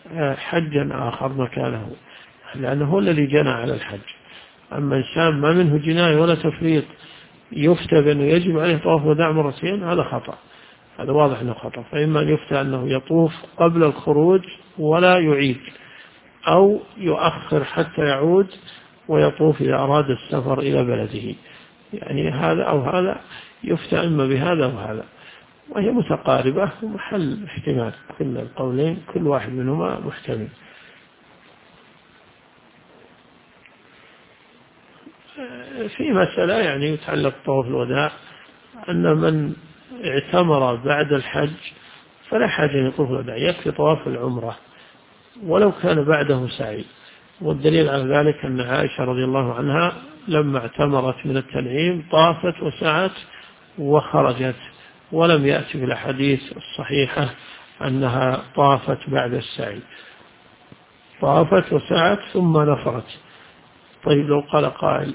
حجا آخر مكانه، لأنه هو الذي جنى على الحج. أما إنسان ما منه جناية ولا تفريط يفتى بأنه يجب عليه طواف وداع مرتين، هذا خطأ، هذا واضح أنه خطأ. فإما أن يفتى أنه يطوف قبل الخروج ولا يعيد، أو يؤخر حتى يعود ويطوف إذا أراد السفر إلى بلده، يعني هذا أو هذا يفتى إما بهذا أو هذا، وهي متقاربة ومحل احتمال، كل القولين كل واحد منهما محتمل. في مسألة يعني يتعلق طواف الوداع، أن من اعتمر بعد الحج فلا حاجة أن يطوف الوداع، يكفي طواف العمرة ولو كان بعده سعي. والدليل على ذلك أن عائشة رضي الله عنها لما اعتمرت من التنعيم طافت وسعت وخرجت، ولم يأتي بالأحاديث الصحيحة أنها طافت بعد السعي، طافت وسعت ثم نفرت. طيب لو قال قائل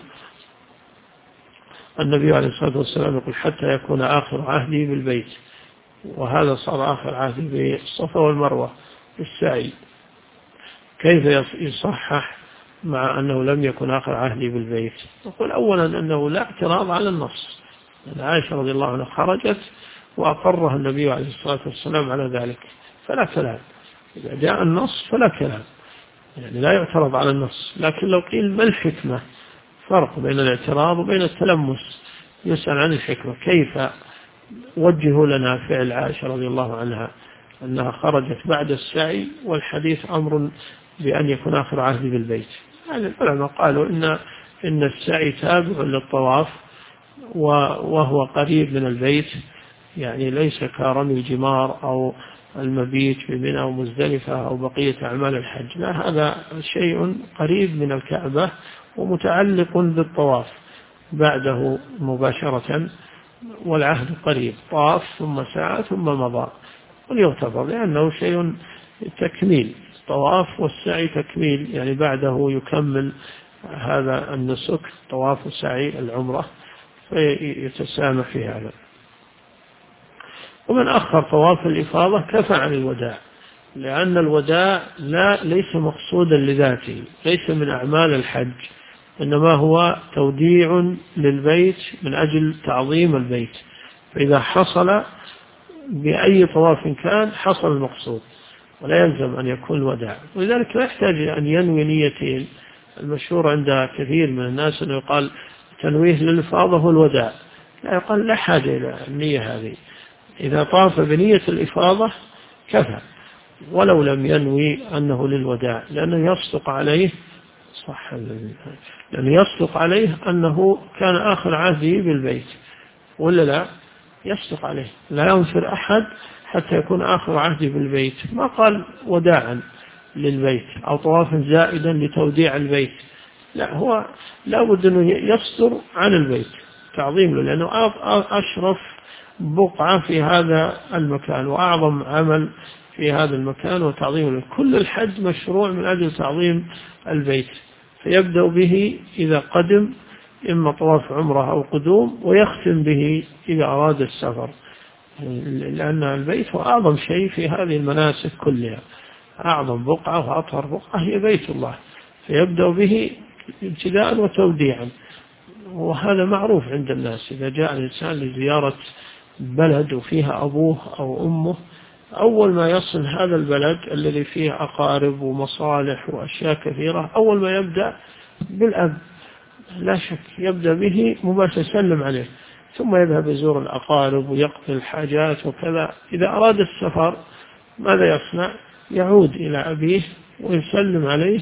النبي عليه الصلاة والسلام يقول حتى يكون آخر عهدي بالبيت، وهذا صار آخر عهدي بالصفا والمروة بالسعي، كيف يصحح مع أنه لم يكن آخر عهدي بالبيت؟ نقول أولا أنه لا اعتراض على النص، أن عائشة رضي الله عنها خرجت وأقرها النبي عليه الصلاة والسلام على ذلك، فلا كلام. إذا جاء النص فلا كلام، يعني لا يعترض على النص. لكن لو قيل ما الحكمة، فرق بين الاعتراض وبين التلمس، يسأل عن الحكمة، كيف وجهوا لنا فعل عائشة رضي الله عنها أنها خرجت بعد السعي والحديث أمر بأن يكون آخر عهد بالبيت؟ يعني العلماء قالوا إن إن السعي تابع للطواف وهو قريب من البيت، يعني ليس كرمي الجمار أو المبيت في منى أو مزدلفة أو بقية أعمال الحج، لا، هذا شيء قريب من الكعبة ومتعلق بالطواف بعده مباشرة، والعهد قريب، طاف ثم سعى ثم مضى، وليغتفر لأنه شيء تكميل، الطواف والسعي تكميل، يعني بعده يكمل هذا النسك، طواف وسعي العمرة، فيتسامح في هذا. ومن أخر طواف الإفاضة كفى عن الوداع، لأن الوداع ليس مقصودا لذاته، ليس من أعمال الحج، إنما هو توديع للبيت من أجل تعظيم البيت، فإذا حصل بأي طواف كان حصل المقصود، ولا يلزم أن يكون الوداع، ولذلك لا يحتاج أن ينوي نيتين. المشهور عند كثير من الناس أنه يقال تنويه للإفاضة والوداع، لا، يقال لا حاجة إلى النية هذه، إذا طاف بنية الإفاضة كفى ولو لم ينوي أنه للوداع، لأنه يصدق عليه لأنه يصدق عليه أنه كان آخر عهده بالبيت، ولا لا؟ يصدق عليه، لا ينفر أحد حتى يكون آخر عهده بالبيت، ما قال وداعا للبيت أو طوافا زائدا لتوديع البيت، لا، هو لا بد أنه يصدر عن البيت تعظيم له، لأنه أشرف بقعة في هذا المكان وأعظم عمل في هذا المكان وتعظيم له. كل الحج مشروع من أجل تعظيم البيت، فيبدأ به إذا قدم إما طواف عمره أو قدوم، ويختم به إذا أراد السفر، لأن البيت هو أعظم شيء في هذه المناسك كلها، أعظم بقعة وأطهر بقعة هي بيت الله، فيبدأ به ابتداء وتوديعا، وهذا معروف عند الناس. إذا جاء الإنسان لزيارة بلد وفيها أبوه أو أمه، أول ما يصل هذا البلد الذي فيه أقارب ومصالح وأشياء كثيرة، أول ما يبدأ بالأب، لا شك يبدأ به مباشرة، يسلم عليه، ثم يذهب يزور الأقارب ويقضي الحاجات وكذا. إذا أراد السفر ماذا يصنع؟ يعود إلى أبيه ويسلم عليه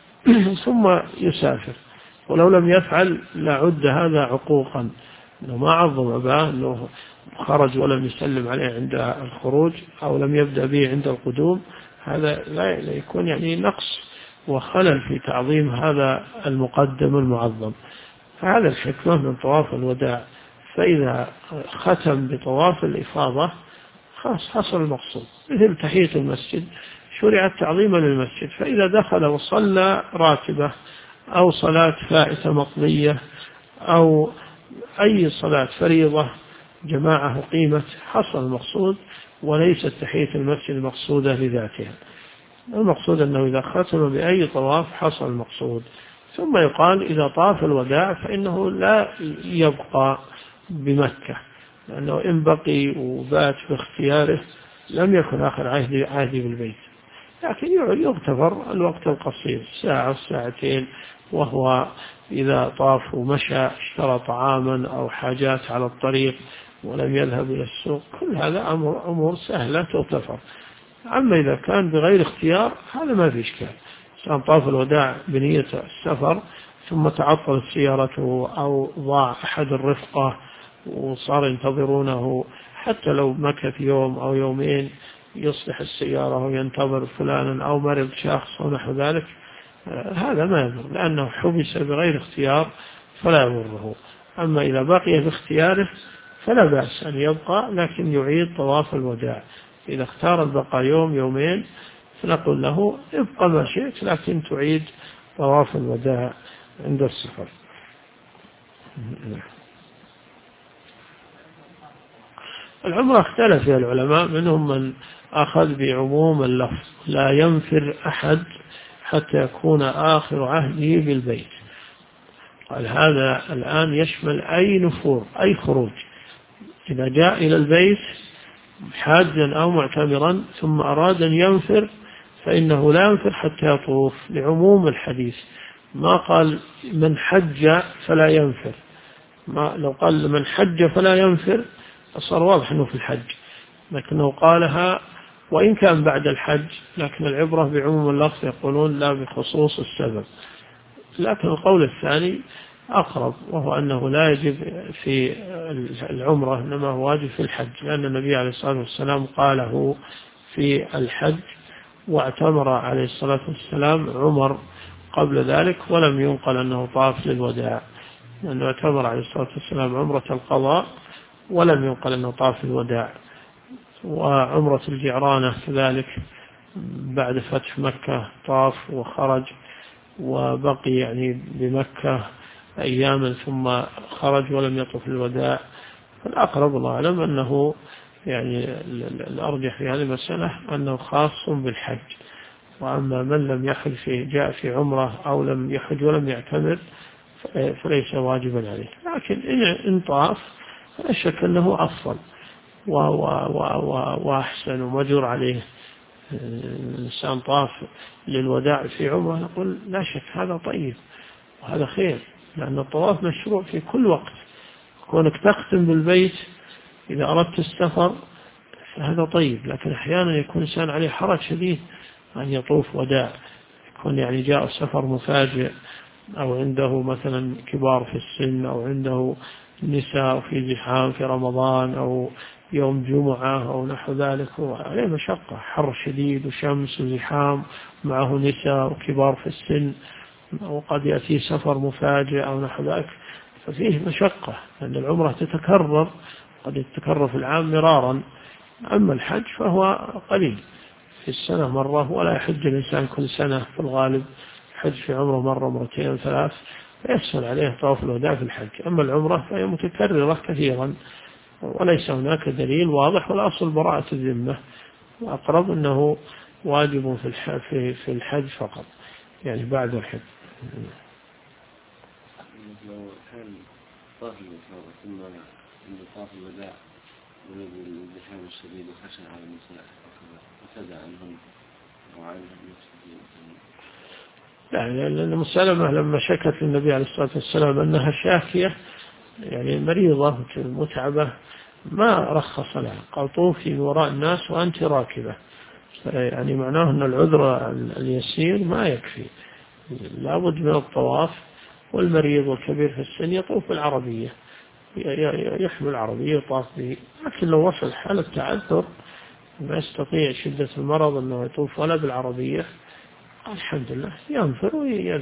ثم يسافر، ولو لم يفعل لعد هذا عقوقا، أنه ما عظم أباه، أنه خرج ولم يسلم عليه عند الخروج أو لم يبدأ به عند القدوم، هذا لا يكون يعني نقص وخلل في تعظيم هذا المقدم المعظم. هذا الحكمة من طواف الوداع، فإذا ختم بطواف الإفاضة خلاص حصل المقصود، مثل تحية المسجد شرعت تعظيما للمسجد، فإذا دخل وصلى راتبة أو صلاة فائتة مقضية أو أي صلاة فريضة جماعة قيمة حصل المقصود، وليست تحية المسجد المقصودة لذاتها، المقصود أنه إذا ختم بأي طواف حصل المقصود. ثم يقال إذا طاف الوداع فإنه لا يبقى بمكة، لأنه إن بقي وبات باختياره لم يكن آخر عهدي بالبيت، لكن يغتفر الوقت القصير، ساعة ساعتين، وهو إذا طاف ومشى اشترى طعاما أو حاجات على الطريق ولم يذهب إلى السوق، كل هذا أمور سهلة تغتفر. أما إذا كان بغير اختيار هذا ما في إشكال، سواء طاف الوداع بنية السفر ثم تعطلت سيارته أو ضاع أحد الرفقة وصار ينتظرونه، حتى لو مكث يوم أو يومين يصلح السيارة وينتظر فلانا أو مرض شخص ونحو ذلك، هذا ما يضر، لأنه حبس بغير اختيار فلا يضره. أما إذا بقي باختياره فلا بأس أن يبقى، لكن يعيد طواف الوداع. إذا اختار البقاء يوم يومين فنقول له ابقى ما شئت، لكن تعيد طواف الوداع عند السفر. العمرة اختلف فيها العلماء، منهم من أخذ بعموم اللفظ لا ينفر أحد حتى يكون آخر عهده بالبيت، قال هذا الآن يشمل أي نفور، أي خروج، إذا جاء إلى البيت حاجا أو معتمرا ثم أراد أن ينفر فإنه لا ينفر حتى يطوف، لعموم الحديث، ما قال من حج فلا ينفر، لو قال من حج فلا ينفر صار واضح أنه في الحج، لكنه قالها وإن كان بعد الحج، لكن العبرة بعموم اللفظ، يقولون لا بخصوص السبب. لكن القول الثاني أقرب، وهو أنه لا يجب في العمرة إنما هو واجب في الحج، لأن النبي عليه الصلاة والسلام قاله في الحج، واعتمر عليه الصلاة والسلام عمر قبل ذلك ولم ينقل أنه طاف للوداع، لأنه اعتمر عليه الصلاة والسلام عمرة القضاء ولم ينقل أنه طاف للوداع. وعمرة الجعرانة كذلك بعد فتح مكة طاف وخرج وبقي يعني بمكة أياما ثم خرج ولم يطف الوداع. فالأقرب الله أعلم أنه يعني الأرجح في هذه المسألة أنه خاص بالحج، وأما من لم يحج جاء في عمره أو لم يحج ولم يعتمر فليس واجبا عليه، لكن إن طاف لا شك أنه أفضل وأحسن ومجر عليه. الإنسان طاف للوداع في عمره نقول لا شك هذا طيب وهذا خير، لأن الطواف مشروع في كل وقت. كونك تختم بالبيت إذا أردت السفر فهذا طيب، لكن أحيانا يكون الإنسان عليه حرج شديد أن يطوف وداع، يكون يعني جاء السفر مفاجئ أو عنده مثلا كبار في السن أو عنده نساء في زحام في رمضان أو يوم جمعة أو نحو ذلك، عليه مشقة، حر شديد وشمس وزحام معه نساء وكبار في السن، وقد يأتي سفر مفاجئ أو نحو ذلك، ففيه مشقة، لأن العمرة تتكرر، قد تتكرر في العام مرارا. أما الحج فهو قليل في السنة مرة، ولا يحج الإنسان كل سنة في الغالب، حج في عمره مرة مرتين ثلاث فيسهل عليه طواف الوداع في الحج. أما العمرة فهي متكررة كثيرا وليس هناك دليل واضح، والأصل براءة الذمة، وأقرب أنه واجب في الحج فقط، يعني بعد الحج. لو كان طاف الإفاضة ثم عند طاف الوداع ولد الزحام الشديد وخشى على النساء وكذا عنهم وعنهم المسجدين. لا، لأن مسلمة لما شكت للنبي عليه الصلاة والسلام أنها شاكية يعني مريضة متعبة ما رخص لها، قال طوفي من وراء الناس وأنت راكبة، يعني معناه أن العذر اليسير ما يكفي، لابد من الطواف. والمريض والكبير في السن يطوف بالعربية، يحمل العربية يطاف به، لكن لو وصل حالة تعذر ما يستطيع شدة المرض أنه يطوف ولا بالعربية، الحمد لله ينفر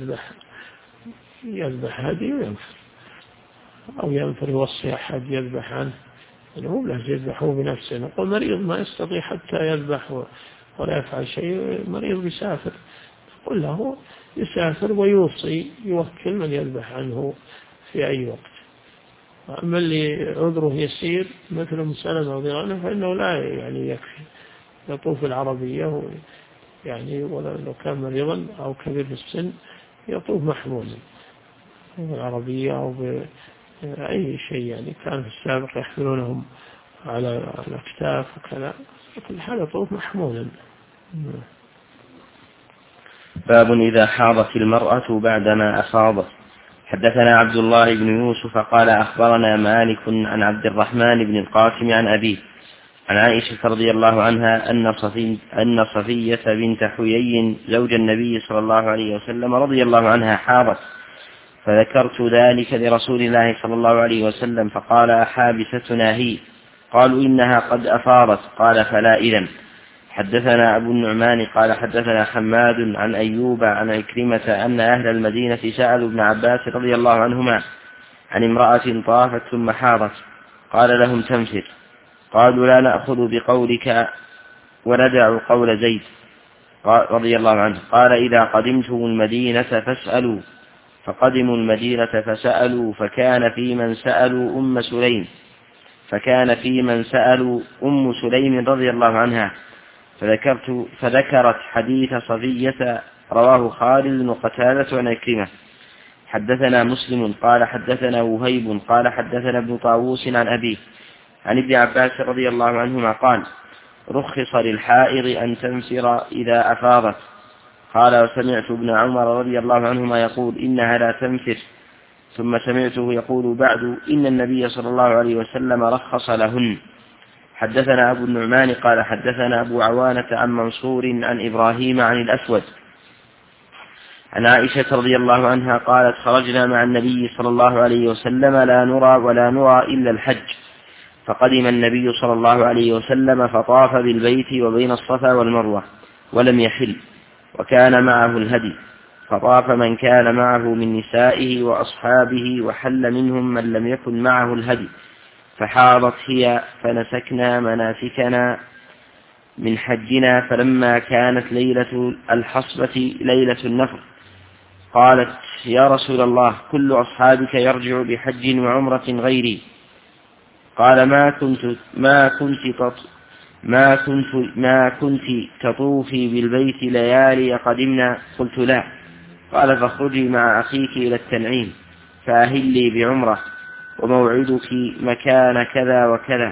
ويذبح هدي وينفر، أو ينفر يوصي أحد يذبح عنه، يعني مو بله يذبحه بنفسه. نقول مريض ما يستطيع حتى يذبح ولا يفعل شيء، مريض يسافر، قل له يسافر ويوصي يوكل من يذبح عنه في أي وقت. أما اللي عذره يسير مثل مسلمة رضي الله عنه فإنه لا يعني يكفي يطوف العربية، يعني ولو كان مريضا أو كبير في السن يطوف محمولا بالعربية أو بأي شيء، يعني كان في السابق يحملونهم على الأكتاف وكذا، لكن حال يطوف محمولا. باب إذا حاضت المرأة بعدما أفاضت. حدثنا عبد الله بن يوسف قال أخبرنا مالك عن عبد الرحمن بن القاسم عن أبيه عن عائشة رضي الله عنها أن صفية بنت حيي زوج النبي صلى الله عليه وسلم رضي الله عنها حاضت، فذكرت ذلك لرسول الله صلى الله عليه وسلم فقال أحابستنا هي؟ قالوا إنها قد أفاضت. قال فلا إذن. حدثنا أبو النعمان قال حدثنا حماد عن أيوب عن عكرمة أن أهل المدينة سألوا ابن عباس رضي الله عنهما عن امرأة طافت ثم حاضت، قال لهم تمسك، قالوا لا نأخذ بقولك وندع قول زيد رضي الله عنه. قال إذا قدمتم المدينة فاسألوا، فقدموا المدينة فسألوا، فكان في من سألوا أم سليم رضي الله عنها، فذكرت حديث صفية رواه خالد وقتادة عن عكرمة. حدثنا مسلم قال حدثنا وهيب قال حدثنا ابن طاووس عن أبيه عن ابن عباس رضي الله عنهما قال رخص للحائض أن تنفر إذا أفاضت. قال وسمعت ابن عمر رضي الله عنهما يقول إنها لا تنفر، ثم سمعته يقول بعد إن النبي صلى الله عليه وسلم رخص لهن. حدثنا أبو النعمان قال حدثنا أبو عوانة عن منصور عن إبراهيم عن الأسود عن عائشة رضي الله عنها قالت خرجنا مع النبي صلى الله عليه وسلم لا نرى ولا نرى إلا الحج، فقدم النبي صلى الله عليه وسلم فطاف بالبيت وبين الصفا والمروة ولم يحل، وكان معه الهدي، فطاف من كان معه من نسائه وأصحابه، وحل منهم من لم يكن معه الهدي، فحاضت هي فنسكنا مناسكنا من حجنا. فلما كانت ليلة الحصبة ليلة النفر قالت يا رسول الله كل أصحابك يرجع بحج وعمرة غيري، قال ما كنت تطوفي بالبيت ليالي قدمنا؟ قلت لا. قال فاخرجي مع أخيك إلى التنعيم فأهلي بعمرة وموعدك مكان كذا وكذا.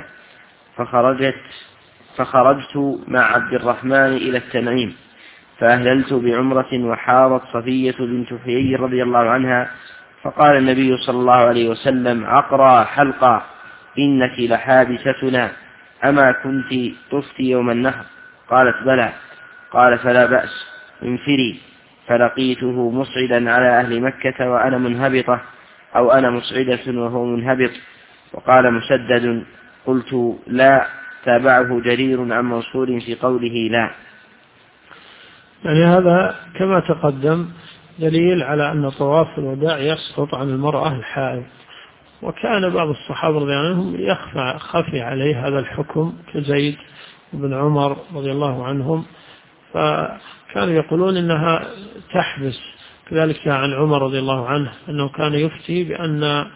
فخرجت مع عبد الرحمن إلى التنعيم فأهللت بعمرة، وحاضت صفية بنت حيي رضي الله عنها، فقال النبي صلى الله عليه وسلم عقرى حلقا إنك لحابستنا، أما كنت طفت يوم النحر؟ قالت بلى. قال فلا بأس، انفري. فلقيته مصعدا على أهل مكة وأنا منهبطة، أو أنا مصعدة وهو منهبط. وقال مسدد قلت لا، تابعه جرير عن منصور في قوله لا. يعني هذا كما تقدم دليل على أن طواف الوداع يسقط عن المرأة الحائض، وكان بعض الصحابة رضي الله عنهم خفي عليه هذا الحكم كزيد بن عمر رضي الله عنهم، فكانوا يقولون إنها تحبس. كذلك عن عمر رضي الله عنه أنه كان يفتي بأن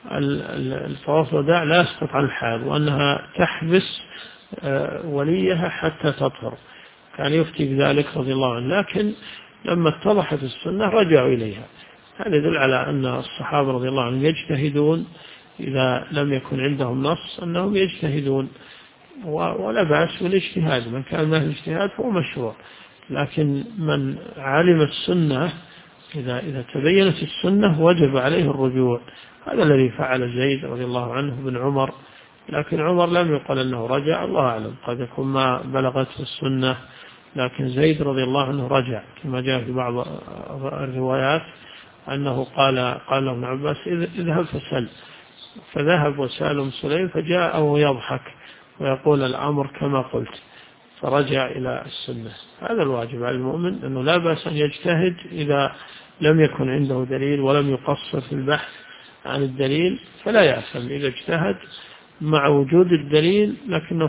الطواف الوداع لا يسقط عن الحائض، وأنها تحبس وليها حتى تطهر، كان يفتي بذلك رضي الله عنه. لكن لما اتضحت السنة رجعوا إليها. هذا يدل على أن الصحابة رضي الله عنهم يجتهدون إذا لم يكن عندهم نص، أنهم يجتهدون ولا بأس بالاجتهاد، من كان له اجتهاد فهو مشروع. لكن من علم السنة إذا تبينت السنة وجب عليه الرجوع. هذا الذي فعل زيد رضي الله عنه بن عمر، لكن عمر لم يقل أنه رجع، الله أعلم، قد يكون ما بلغته السنة. لكن زيد رضي الله عنه رجع، كما جاء في بعض الروايات أنه قال له ابن عباس اذهب فسل، فذهب وسأل أم سليم فجاء وهو يضحك ويقول الأمر كما قلت، فرجع إلى السنة. هذا الواجب على المؤمن، أنه لا بأس أن يجتهد إذا لم يكن عنده دليل ولم يقصر في البحث عن الدليل، فلا يأثم إذا اجتهد مع وجود الدليل لكنه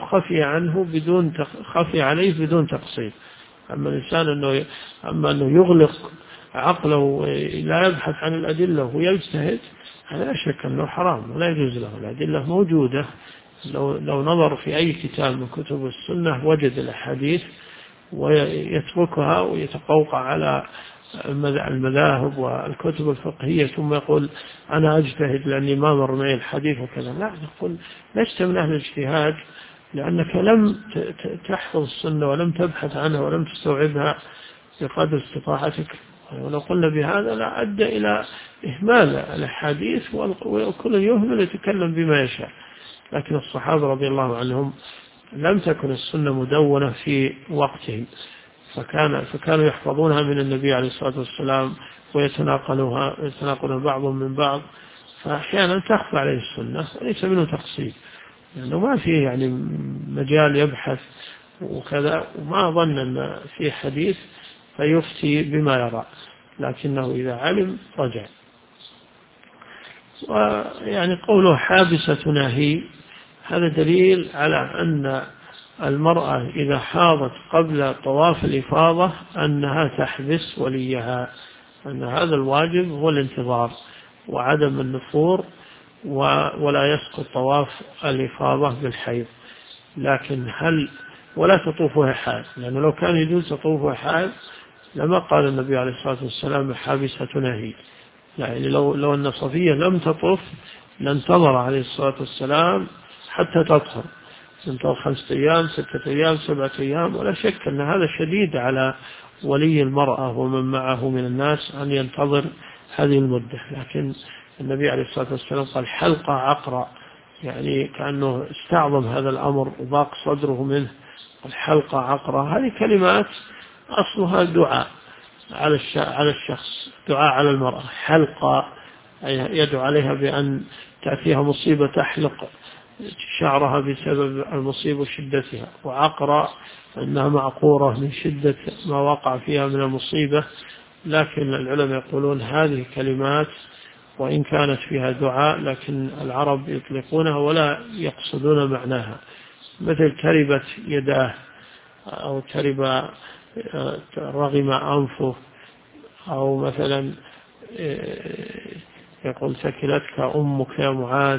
خفي عليه بدون تقصير. أما الإنسان أنه يغلق عقله ولا يبحث عن الأدلة ويجتهد، هذا لا شك أنه حرام ولا يجوز له. الأدلة موجودة، لو نظر في أي كتاب من كتب السنة وجد الأحاديث ويتركها ويتقوقع على المذاهب والكتب الفقهية ثم يقول أنا أجتهد لأني ما مر معي الحديث وكذا. لا، نقول لست من أهل الاجتهاد لأنك لم تحفظ السنة ولم تبحث عنها ولم تستوعبها بقدر استطاعتك. ولو قلنا بهذا لا أدى إلى إهمال الحديث، وكل يهمل يتكلم بما يشاء. لكن الصحابة رضي الله عنهم لم تكن السنة مدونة في وقتهم، فكانوا يحفظونها من النبي عليه الصلاة والسلام ويتناقلها بعضهم من بعض، فأحيانا تخفى عليه السنة، ليس منه تقصير لأنه ما فيه يعني مجال يبحث وكذا، وما ظن أن في حديث فيفتي بما يرى، لكنه إذا علم رجع. ويعني قوله حابستنا هي، هذا دليل على أن المرأة إذا حاضت قبل طواف الإفاضة أنها تحبس وليها، أن هذا الواجب هو الانتظار وعدم النفور، ولا يسقط طواف الإفاضة بالحيض. لكن ولا تطوفها حائض، لأنه لو كان يجوز تطوفها حائض لما قال النبي عليه الصلاة والسلام حابستنا هي. يعني لو أن صفية لم تطوف لانتظر عليه الصلاة والسلام حتى تطهر، تنتظر 5 أيام 6 أيام 7 أيام، ولا شك أن هذا شديد على ولي المرأة ومن معه من الناس أن ينتظر هذه المدة. لكن النبي عليه الصلاة والسلام قال حلقة عقرى، يعني كأنه استعظم هذا الأمر وضاق صدره منه. الحلقة عقرى هذه كلمات أصلها دعاء، على الشخص، دعاء على المرأة، حلقة يدعو عليها بأن تأتيها مصيبة تحلق شعرها بسبب المصيبة وشدتها، وعقرة أنها معقورة من شدة ما وقع فيها من المصيبة. لكن العلماء يقولون هذه كلمات وإن كانت فيها دعاء لكن العرب يطلقونها ولا يقصدون معناها، مثل تربت يداه، أو رغم أنفه، أو مثلا يقول ثكلتك أمك يا معاذ،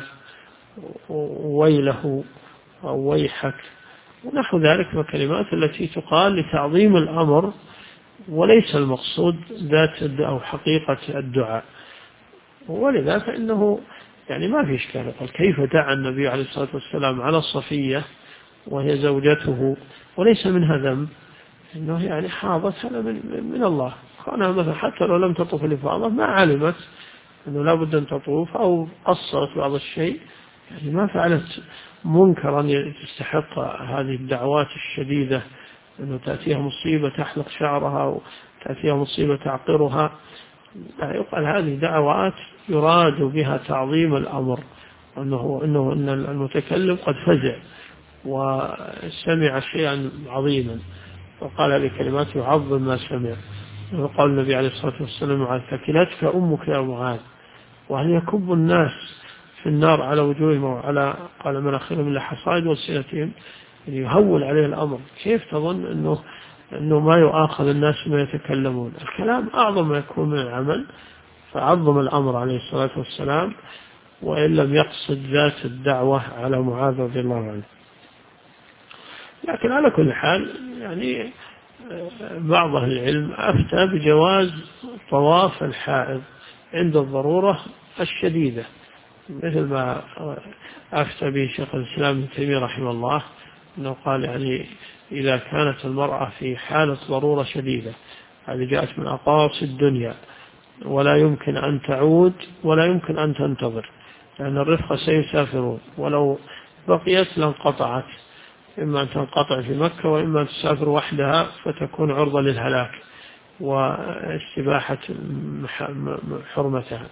ويله أو ويحك، ونحو ذلك من الكلمات التي تقال لتعظيم الأمر، وليس المقصود ذات أو حقيقة الدعاء. ولذا فإنه يعني ما في إشكال، قال كيف دعا النبي عليه الصلاة والسلام على الصفية وهي زوجته وليس منها ذنب، إنه يعني حاضت هذا من الله، كانها مثلا حتى لو لم تطوف الإفاضة ما علمت أنه لا بد أن تطوف أو قصرت بعض الشيء، يعني ما فعلت منكرا تستحق هذه الدعوات الشديدة، أنه تأتيها مصيبة تحلق شعرها وتأتيها مصيبة تعقرها. يقال هذه دعوات يراد بها تعظيم الأمر، أنه أن المتكلم قد فزع وسمع شيئا عظيما، وقال هذه كلمات يعظم ما سمع. وقال النبي عليه الصلاة والسلام على ثكلتك أمك يا معاذ، وهل يكب الناس في النار على وجوههم وعلى قال مناخرهم إلا حصائد وألسنتهم، يعني يهول عليه الأمر. كيف تظن أنه ما يؤاخذ الناس ما يتكلمون؟ الكلام أعظم ما يكون من العمل، فعظم الأمر عليه الصلاة والسلام، وإن لم يقصد ذات الدعوة على معاذ رضي الله عنه. لكن على كل حال يعني بعض أهل العلم أفتى بجواز طواف الحائض عند الضرورة الشديدة، مثل ما أفتى به شيخ الإسلام ابن تيمية رحمه الله، أنه قال يعني إذا كانت المرأة في حالة ضرورة شديدة، هذه جاءت من أقاصي الدنيا ولا يمكن أن تعود ولا يمكن أن تنتظر، لأن الرفقة سيسافرون، ولو بقيت لانقطعت، إما أن تنقطع في مكة وإما أن تسافر وحدها فتكون عرضة للهلاك واستباحة حرمتها،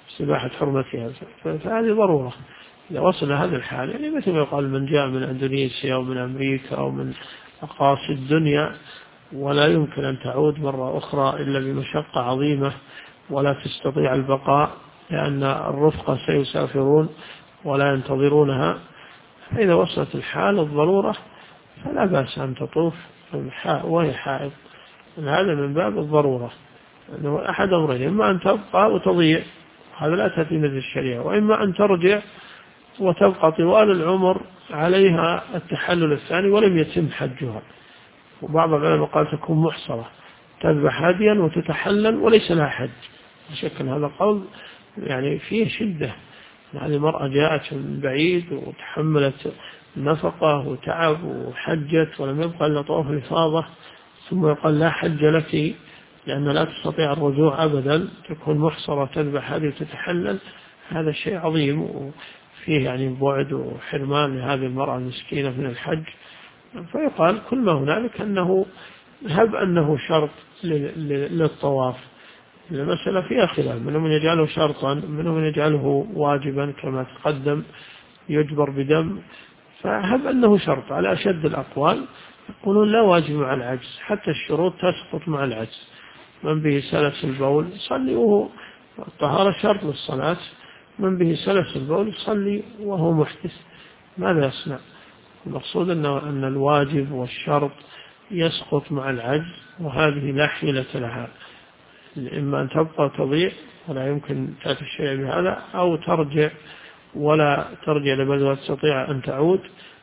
فهذه ضرورة. إذا وصل هذا الحال يعني مثل ما يقال من جاء من أندونيسيا أو من أمريكا أو من أقاصي الدنيا ولا يمكن أن تعود مرة أخرى إلا بمشقة عظيمة ولا تستطيع البقاء لأن الرفقة سيسافرون ولا ينتظرونها، فإذا وصلت الحال الضرورة فلا بأس أن تطوف وهي حائض. هذا من باب الضرورة، أنه أحد أمرين، إما أن تبقى وتضيع، هذا لا تأتي مثل الشريعة، وإما أن ترجع وتبقى طوال العمر عليها التحلل الثاني ولم يتم حجها. وبعض العلماء قال تكون محصرة، تذبح هديا وتتحلل وليس لها حج. بشكل هذا قول يعني فيه شدة، هذه المرأة جاءت من بعيد وتحملت نفقة وتعب وحجت ولم يبقى إلا طواف الإفاضة، ثم يقال لا حج لك لأن لا تستطيع الرجوع أبدا، تكون محصرة تذبح هذه وتتحلل. هذا شيء عظيم وفيه يعني بعد وحرمان لهذه المرأة المسكينة من الحج. فيقال كل ما هنالك أنه هب أنه شرط للطواف. المسألة فيها خلاف، منهم من يجعله شرطا، منهم من يجعله واجبا كما تقدم يجبر بدم، فهب أنه شرط على أشد الأقوال. يقولون لا واجب مع العجز، حتى الشروط تسقط مع العجز. من به سلس البول صلي وهو الطهارة شرط للصلاة، من به سلس البول يصلي وهو محدث، ماذا يصنع؟ المقصود أن الواجب والشرط يسقط مع العجز، وهذه لا حيلة لها، إما أن تبقى تضيع ولا يمكن تأتي الشيء بهذا، أو ترجع ولا ترجع لبلد ولا تستطيع أن تعود،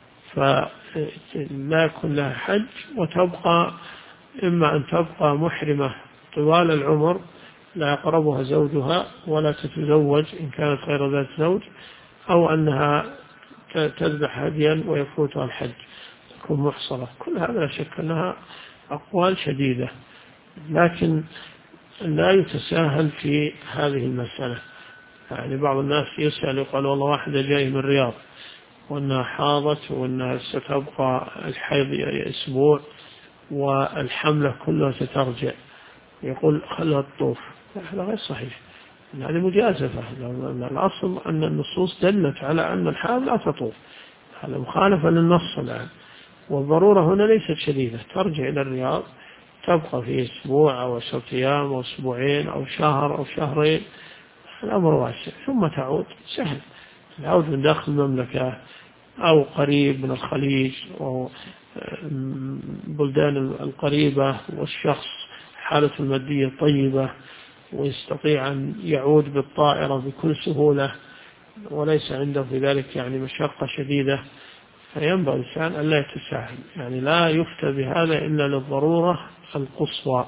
فلا يكون لها حج، وتبقى إما أن تبقى محرمة طوال العمر لا يقربها زوجها ولا تتزوج إن كانت غير ذات زوج، أو أنها تذبح هديا ويفوتها الحج، تكون محصرة. كل هذا لا شك أنها أقوال شديدة، لكن لا يتساهل في هذه المسألة. يعني بعض الناس يسأل يقول والله واحدة جاي من الرياض وأنها حاضت وأنها ستبقى الحيض أسبوع والحملة كلها سترجع، يقول خلها تطوف، هذا غير صحيح، هذه مجازفة. الأصل أن النصوص دلت على أن الحائض لا تطوف، هذا مخالفة للنص الآن. والضرورة هنا ليست شديدة، ترجع إلى الرياض، تبقى في أسبوع أو 10 أيام أو أسبوعين أو شهر أو شهرين، الأمر واسع، ثم تعود سهل. العود من داخل المملكة أو قريب من الخليج أو بلدان القريبة، والشخص حالته المادية طيبة ويستطيع أن يعود بالطائرة بكل سهولة وليس عنده في ذلك يعني مشقة شديدة، فينبغي الإنسان أن لا يتساهل، يعني لا يفتى بهذا إلا للضرورة القصوى.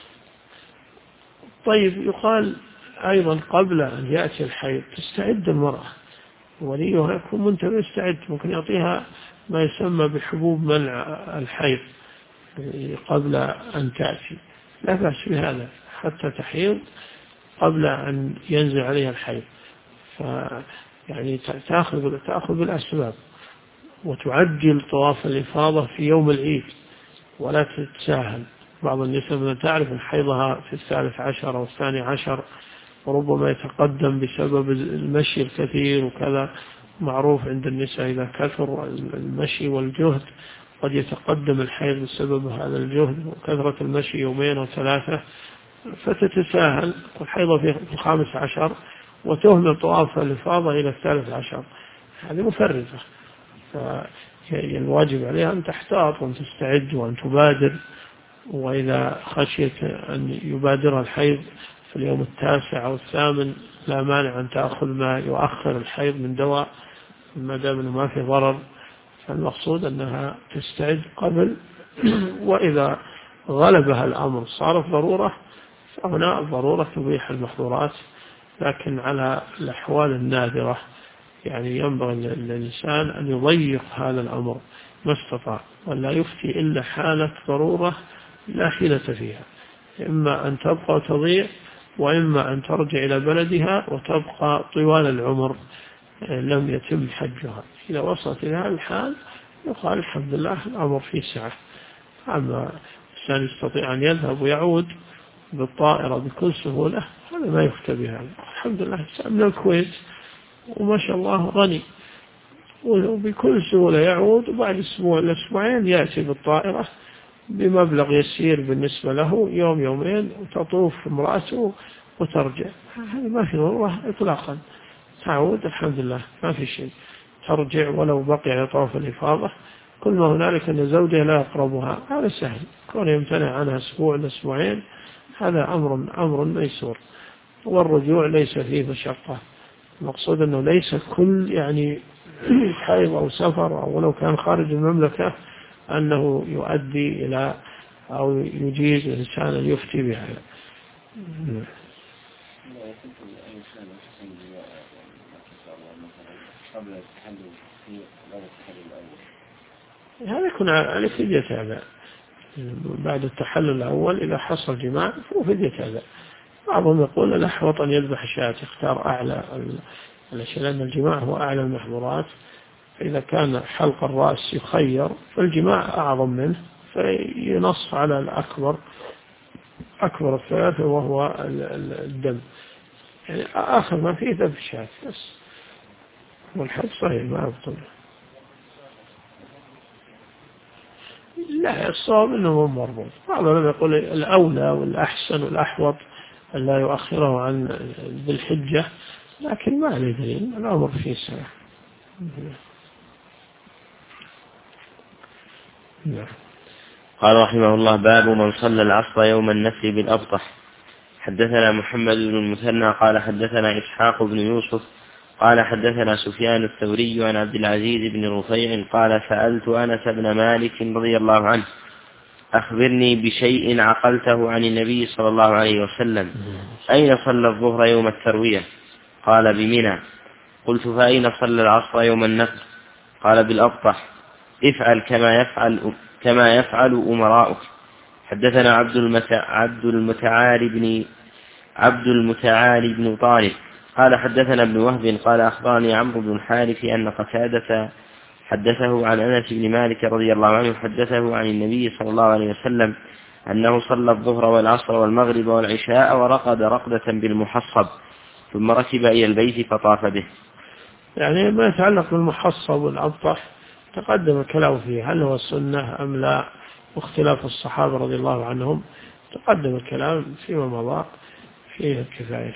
طيب، يقال أيضا قبل أن يأتي الحيض تستعد المرأة، وليها يكون منتبه يستعد، ممكن يعطيها ما يسمى بحبوب منع الحيض قبل أن تأتي، لا بأس بهذا حتى تحيض قبل أن ينزل عليها الحيض، يعني تأخذ بالأسباب وتعجل طواف الإفاضة في يوم العيد ولا تتساهل. بعض النساء من تعرف حيضها في 13 أو 12 وربما يتقدم بسبب المشي الكثير وكذا، معروف عند النساء إذا كثر المشي والجهد قد يتقدم الحيض بسبب هذا الجهد وكثرة المشي 2 أو 3، فتتساهل الحيض في 15 وتهمل طواف الإفاضة إلى 13، هذه مفرطة. فالواجب عليها أن تحتاط وأن تستعد وأن تبادر، وإذا خشيت أن يبادرها الحيض في اليوم 9 أو 8 لا مانع أن تأخذ ما يؤخر الحيض من دواء ما دام أنه ما في ضرر، فالمقصود أنها تستعد قبل. وإذا غلبها الأمر صارت ضرورة، فهنا الضرورة تبيح المحظورات، لكن على الأحوال النادرة يعني ينبغي للإنسان أن يضيق هذا الأمر ما استطاع، ولا يفتي إلا حالة ضرورة لا حيلة فيها، إما أن تبقى وتضيع، وإما أن ترجع إلى بلدها وتبقى طوال العمر لم يتم حجها. إذا وصلت إلى هذا الحال يقال الحمد لله الأمر فيه سعة. أما الإنسان يستطيع أن يذهب ويعود بالطائرة بكل سهولة، هذا ما يفتى بهذا. الحمد لله من الكويت وما شاء الله غني، وبكل سهولة يعود، وبعد أسبوع لأسبوعين يأتي بالطائرة بمبلغ يسير بالنسبة له، يوم يومين وتطوف امرأته وترجع، هذا ما في ضرورة إطلاقا، تعود الحمد لله ما في شيء، ترجع ولو بقي على طواف الإفاضة. كل ما هنالك أن زوجها لا يقربها، هذا سهل، كون يمتنع عنها أسبوع لأسبوعين هذا أمر ميسور، والرجوع ليس فيه مشقة. المقصود أنه ليس كل يعني حيض أو سفر أو ولو كان خارج المملكة أنه يؤدي إلى أو يجيز الإنسان أن يفتي بهذا. هذا يكون على فدية هذا بعد التحلل الأول، إذا حصل جماع فهو فدية هذا. بعضهم يقول الأحوط أن يذبح شاة، يختار أعلى الأشياء، لأن الجماع هو أعلى المحظورات، فإذا كان حلق الرأس يخير فالجماع أعظم منه، فينص على الأكبر الثلاثة وهو الدم، يعني آخر ما فيه ذبح شاة بس، والحج صحيح ما أبطل. لا، الصواب أنه مربوط. بعض العلماء يقول الأولى والأحسن والأحوط أن لا يؤخره عن ذي الحجة، لكن ما عليه دليل، الأمر فيه سنة. قال رحمه الله: باب من صلى العصر يوم النفر بالأبطح. حدثنا محمد بن المثنى قال حدثنا إسحاق بن يوسف قال حدثنا سفيان الثوري عن عبد العزيز بن رفيع قال: سألت أنس بن مالك رضي الله عنه: أخبرني بشيء عقلته عن النبي صلى الله عليه وسلم، أين صلى الظهر يوم التروية؟ قال: بمنى. قلت: فأين صلى العصر يوم النفر؟ قال: بالأبطح. افعل كما يفعل أمراؤك. حدثنا عبد المتعالي بن طارق قال حدثنا ابن وهب قال أخبرني عمرو بن الحارث أن قتادة حدثه عن أنس بن مالك رضي الله عنه حدثه عن النبي صلى الله عليه وسلم أنه صلى الظهر والعصر والمغرب والعشاء ورقد رقدة بالمحصب ثم ركب إلى البيت فطاف به. يعني ما يتعلق بالمحصب والأبطح تقدم الكلام فيه هل هو السنة أم لا، واختلاف الصحابة رضي الله عنهم تقدم الكلام فيما مضى فيه الكفاية.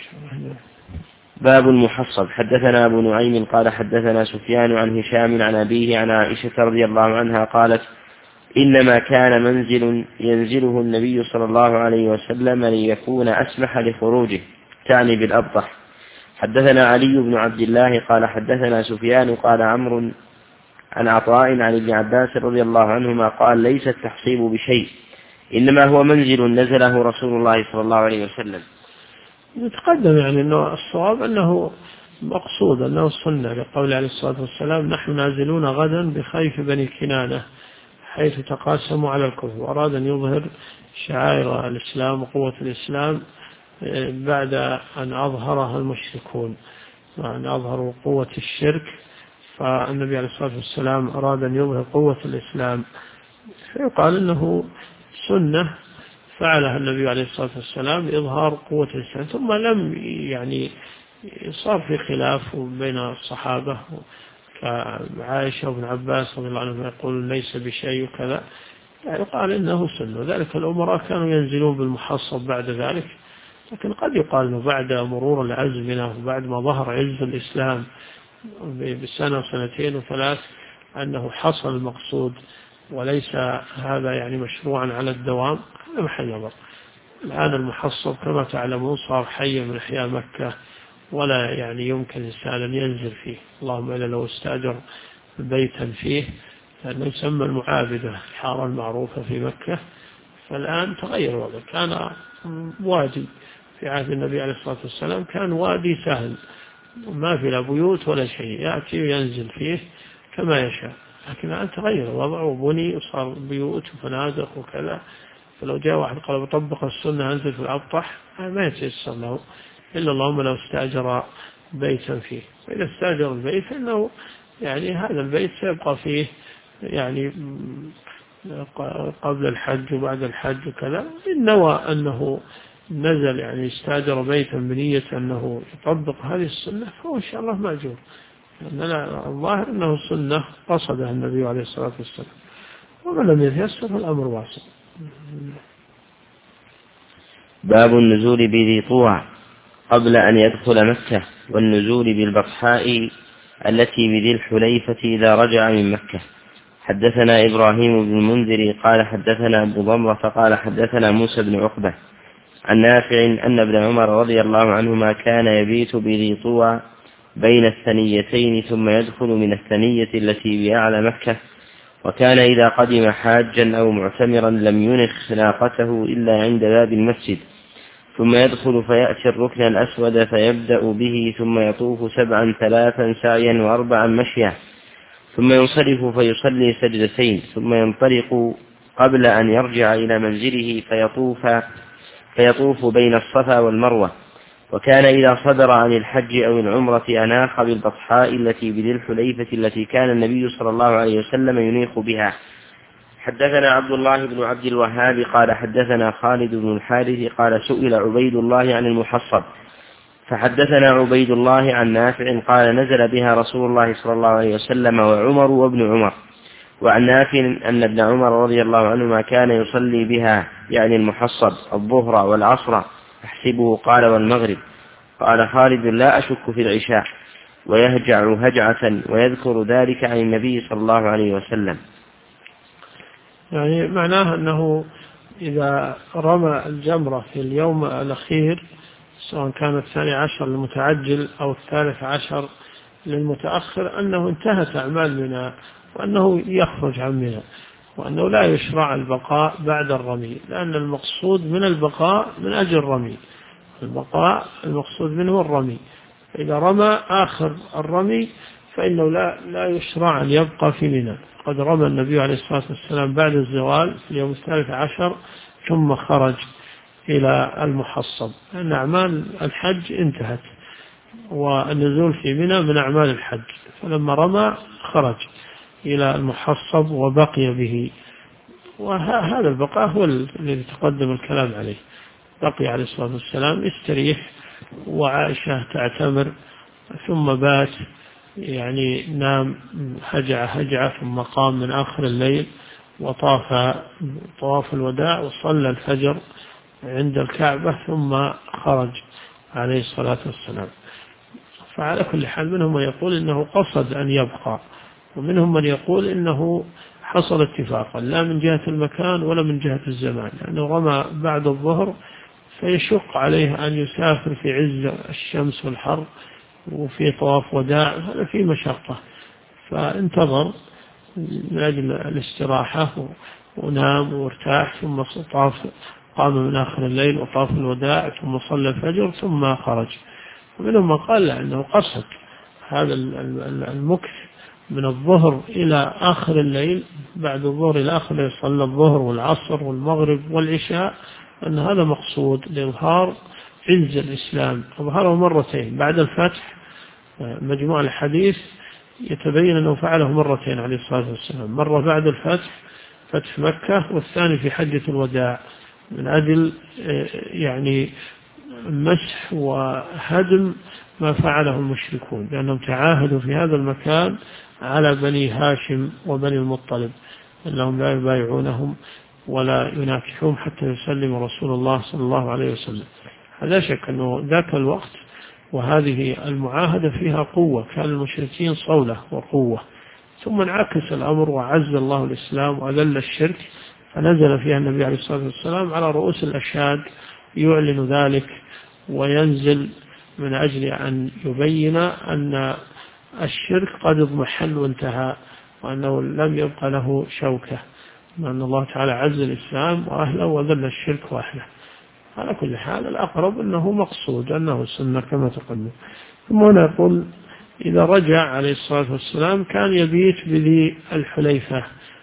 باب المحصب. حدثنا أبو نعيم قال حدثنا سفيان عن هشام عن أبيه عن عائشة رضي الله عنها قالت إنما كان منزل ينزله النبي صلى الله عليه وسلم ليكون أسمح لخروجه، تعني بالأبطح. حدثنا علي بن عبد الله قال حدثنا سفيان قال عمرو عن عطاء عن ابن عباس رضي الله عنهما قال ليس التحصيب بشيء، إنما هو منزل نزله رسول الله صلى الله عليه وسلم. يتقدم يعني أنه الصواب أنه مقصود أنه السنة، لقول عليه الصلاة والسلام نحن نازلون غدا بخيف بني كنانة حيث تقاسموا على الكفر، وأراد أن يظهر شعائر الإسلام وقوة الإسلام بعد أن أظهرها المشركون وأن أظهروا قوة الشرك، فالنبي عليه الصلاة والسلام أراد أن يظهر قوة الإسلام، فيقال أنه سنة فعلها النبي عليه الصلاة والسلام لإظهار قوة الإسلام. ثم لم يعني صار في خلاف بين الصحابة كعائشة وابن عباس رضي الله عنهم يقولون ليس بشيء وكذا، يعني قال إنه سنة. ذلك الأمراء كانوا ينزلون بالمحصب بعد ذلك، لكن قد يقال أنه بعد مرور الأزمنة وبعد ما ظهر عز الإسلام بسنة وسنتين وثلاث أنه حصل المقصود وليس هذا يعني مشروعا على الدوام، هذا محل نظر. الآن المحصب كما تعلمون صار حيا من أحياء مكة، ولا يعني يمكن إنسان أن ينزل فيه، اللهم إلا لو استأجر بيتا فيه، لأنه يسمى المعابدة الحارة المعروفة في مكة. فالآن تغير الوضع، كان وادي في عهد النبي عليه الصلاة والسلام كان وادي سهل ما في لا بيوت ولا شيء، يأتي وينزل فيه كما يشاء، لكن الآن تغير الوضع وبني وصار بيوت وفنادق وكذا. فلو جاء واحد قال بطبق السنة أنزل في الأبطح ما يتيسر له إلا اللهم لو استأجر بيتا فيه. فإذا استأجر البيت فإنه يعني هذا البيت سيبقى فيه يعني قبل الحج وبعد الحج وكذا، إن نوى أنه نزل يعني استأجر بيتا بنية أنه يطبق هذه السنة فهو إن شاء الله مأجور، لأننا الظاهر أنه سنة قصدها النبي عليه الصلاة والسلام، ومن لم يتيسر فالأمر واسع. باب النزول بذي طوى قبل أن يدخل مكة، والنزول بالبطحاء التي بذي الحليفة إذا رجع من مكة. حدثنا إبراهيم بن المنذر قال حدثنا أبو ضمرة قال حدثنا موسى بن عقبة عن نافع أن ابن عمر رضي الله عنهما كان يبيت بذي طوى بين الثنيتين ثم يدخل من الثنية التي بأعلى مكة، وكان إذا قدم حاجا أو معتمرا لم ينخ ناقته إلا عند باب المسجد، ثم يدخل فيأتي الركن الأسود فيبدأ به ثم يطوف 7 3 سعيا و4 مشيا، ثم ينصرف فيصلي سجدتين ثم ينطلق قبل أن يرجع إلى منزله فيطوف بين الصفا والمروة. وكان إذا صدر عن الحج أو العمرة أناخ بالبطحاء التي بذي الحليفة التي كان النبي صلى الله عليه وسلم ينيخ بها. حدثنا عبد الله بن عبد الوهاب قال حدثنا خالد بن الحارث قال سئل عبيد الله عن المحصب، فحدثنا عبيد الله عن نافع قال نزل بها رسول الله صلى الله عليه وسلم وعمر وابن عمر. وعن نافع أن ابن عمر رضي الله عنهما كان يصلي بها يعني المحصب الظهر والعصر أحسبه قال والمغرب. قال خالد لا أشك في العشاء، ويهجع هجعة ويذكر ذلك عن النبي صلى الله عليه وسلم. يعني معناه أنه إذا رمى الجمرة في اليوم الأخير سواء كان 12 للمتعجل أو 13 للمتأخر أنه انتهت أعمال منى، وأنه يخرج عن منى، وأنه لا يشرع البقاء بعد الرمي، لأن المقصود من البقاء من أجل الرمي، البقاء المقصود منه الرمي. إذا رمى آخر الرمي فإنه لا يشرع أن يبقى في منى. قد رمى النبي عليه الصلاة والسلام بعد الزوال في اليوم 13 ثم خرج إلى المحصب، لأن أعمال الحج انتهت، والنزول في منى من أعمال الحج، فلما رمى خرج إلى المحصب وبقي به. وهذا البقاء هو الذي تقدم الكلام عليه. بقي عليه الصلاة والسلام يستريح، وعائشة تعتمر، ثم بات يعني نام هجعة ثم قام من آخر الليل وطاف طواف الوداع وصلى الفجر عند الكعبة ثم خرج عليه الصلاة والسلام. فعلى كل حال منهم من يقول إنه قصد أن يبقى، ومنهم من يقول إنه حصل اتفاقا لا من جهة المكان ولا من جهة الزمان، لأنه رمى بعد الظهر فيشق عليه أن يسافر في عز الشمس والحر وفي طواف وداع، هذا في مشقة، فانتظر من أجل الاستراحة ونام وارتاح، ثم قام من آخر الليل وطاف الوداع ثم صلى الفجر ثم خرج. ومنهم من قال أنه قصد هذا المكث من الظهر إلى آخر الليل، بعد الظهر إلى آخر الليل صلى الظهر والعصر والمغرب والعشاء، أن هذا مقصود لإظهار عز الإسلام. أظهره مرتين بعد الفتح، مجموع الحديث يتبين أنه فعله مرتين عليه الصلاة والسلام، مرة بعد الفتح فتح مكة، والثاني في حجة الوداع، من أجل يعني مسح وهدم ما فعله المشركون، لأنهم تعاهدوا في هذا المكان على بني هاشم وبني المطلب أنهم لا يبايعونهم ولا يناكحون حتى يسلم رسول الله صلى الله عليه وسلم. هذا شك أنه ذاك الوقت وهذه المعاهدة فيها قوة، كان المشركين صولة وقوة، ثم انعكس الأمر وعز الله الإسلام وأذل الشرك، فنزل فيها النبي عليه الصلاة والسلام على رؤوس الأشهاد يعلن ذلك وينزل من أجل أن يبين أن الشرك قد اضمحل وانتهى، وأنه لم يبقى له شوكة، وأن الله تعالى عز الإسلام وأهله وذل الشرك وأهله. على كل حال الأقرب أنه مقصود، أنه سنة كما تقدم. ثم هنا يقول إذا رجع عليه الصلاة والسلام كان يبيت بذي الحليفة،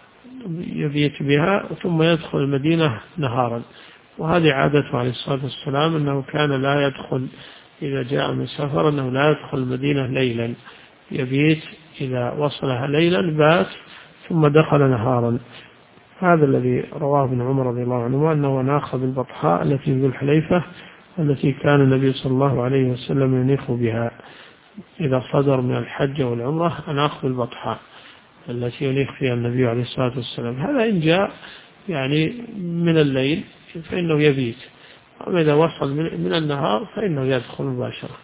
يبيت بها ثم يدخل المدينة نهارا، وهذه عادته عليه الصلاة والسلام أنه كان لا يدخل إذا جاء من سفر، أنه لا يدخل المدينة ليلا، يبيت إذا وصلها ليلا بات ثم دخل نهارا. هذا الذي رواه ابن عمر رضي الله عنه أنه ناخ بالبطحاء التي ذو الحليفة التي كان النبي صلى الله عليه وسلم ينيخ بها إذا صدر من الحج والعمرة، أناخ بالبطحاء التي ينيخ فيها النبي عليه الصلاة والسلام. هذا إن جاء يعني من الليل فإنه يبيت، أما إذا وصل من النهار فإنه يدخل مباشرة.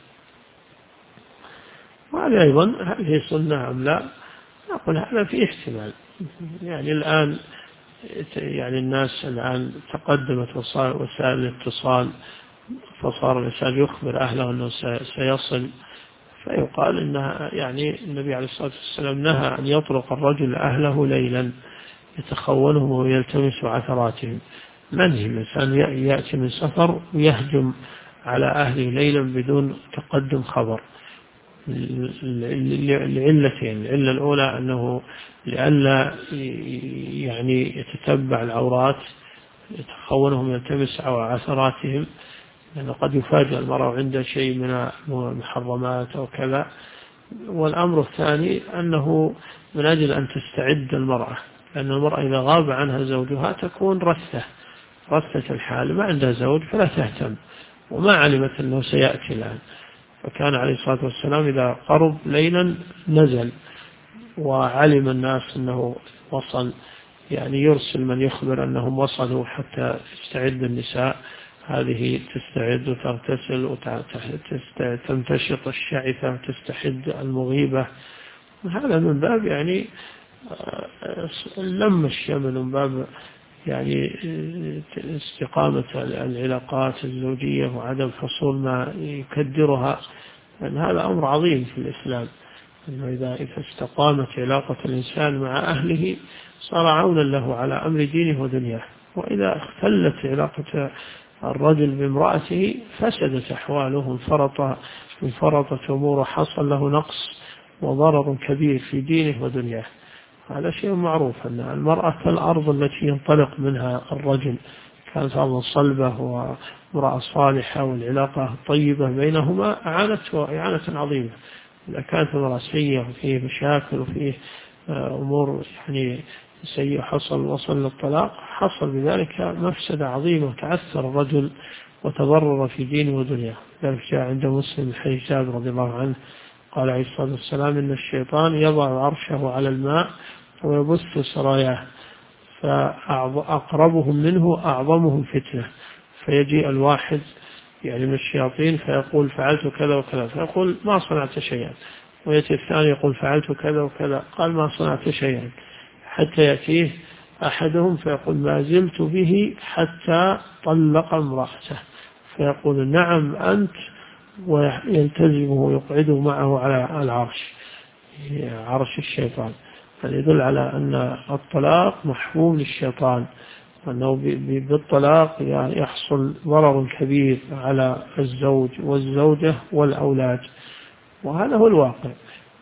وهذا أيضا هذه سنة أم لا؟ نقول هذا في احتمال، يعني الآن يعني الناس الآن تقدمت وسائل الاتصال، فصار الإنسان يخبر أهله أنه سيصل، فيقال إنها يعني النبي عليه الصلاة والسلام نهى أن يطرق الرجل أهله ليلا يتخونهم ويلتمس عثراتهم. منهي الإنسان يأتي من سفر ويهجم على أهله ليلا بدون تقدم خبر، لعلتين: العلة الأولى أنه لئلا يعني يتتبع العورات يتخونهم يلتمس عثراتهم، لأنه قد يفاجأ المرأة عند شيء من المحرمات أو كذا. والأمر الثاني أنه من أجل أن تستعد المرأة، لأن المرأة إذا غاب عنها زوجها تكون رثة الحال، ما عندها زوج فلا تهتم وما علمت أنه سيأتي الآن. فكان عليه الصلاة والسلام إذا قرب ليلا نزل وعلم الناس أنه وصل، يعني يرسل من يخبر أنهم وصلوا حتى تستعد النساء، هذه تستعد وتغتسل وتمتشط الشعثة وتستحد المغيبة. هذا من باب يعني لم الشمل، من باب يعني استقامة العلاقات الزوجية وعدم حصول ما يكدرها، لأن هذا أمر عظيم في الإسلام، أنه إذا استقامت علاقة الإنسان مع أهله صار عونا له على أمر دينه ودنياه، وإذا اختلت علاقة الرجل بامرأته فسدت أحواله انفرطت أموره، حصل له نقص وضرر كبير في دينه ودنياه. هذا شيء معروف أن المرأة كالأرض التي ينطلق منها الرجل، كانت أرضا صلبة وامرأة صالحة والعلاقة طيبة بينهما أعانته إعانة عظيمة. إذا كانت المرأة سيئة وفيه مشاكل وفيه أمور يعني سيء وصل للطلاق، حصل بذلك مفسدة عظيمة، تعثر الرجل وتضرر في دينه ودنياه. ذلك جاء عند مسلم حديث جابر رضي الله عنه قال عليه الصلاة والسلام إن الشيطان يضع عرشه على الماء ويبث سراياه، فأقربهم منه أعظمهم فتنة، فيجيء الواحد يعني من الشياطين فيقول فعلت كذا وكذا، فيقول ما صنعت شيئا، ويأتي الثاني يقول فعلت كذا وكذا، قال ما صنعت شيئا، حتى يأتيه أحدهم فيقول ما زلت به حتى طلق امرأته، فيقول نعم أنت، ويلتزمه ويقعده معه على العرش، عرش الشيطان. فيدل على أن الطلاق محبوب للشيطان، وأنه بالطلاق يحصل ضرر كبير على الزوج والزوجة والأولاد، وهذا هو الواقع.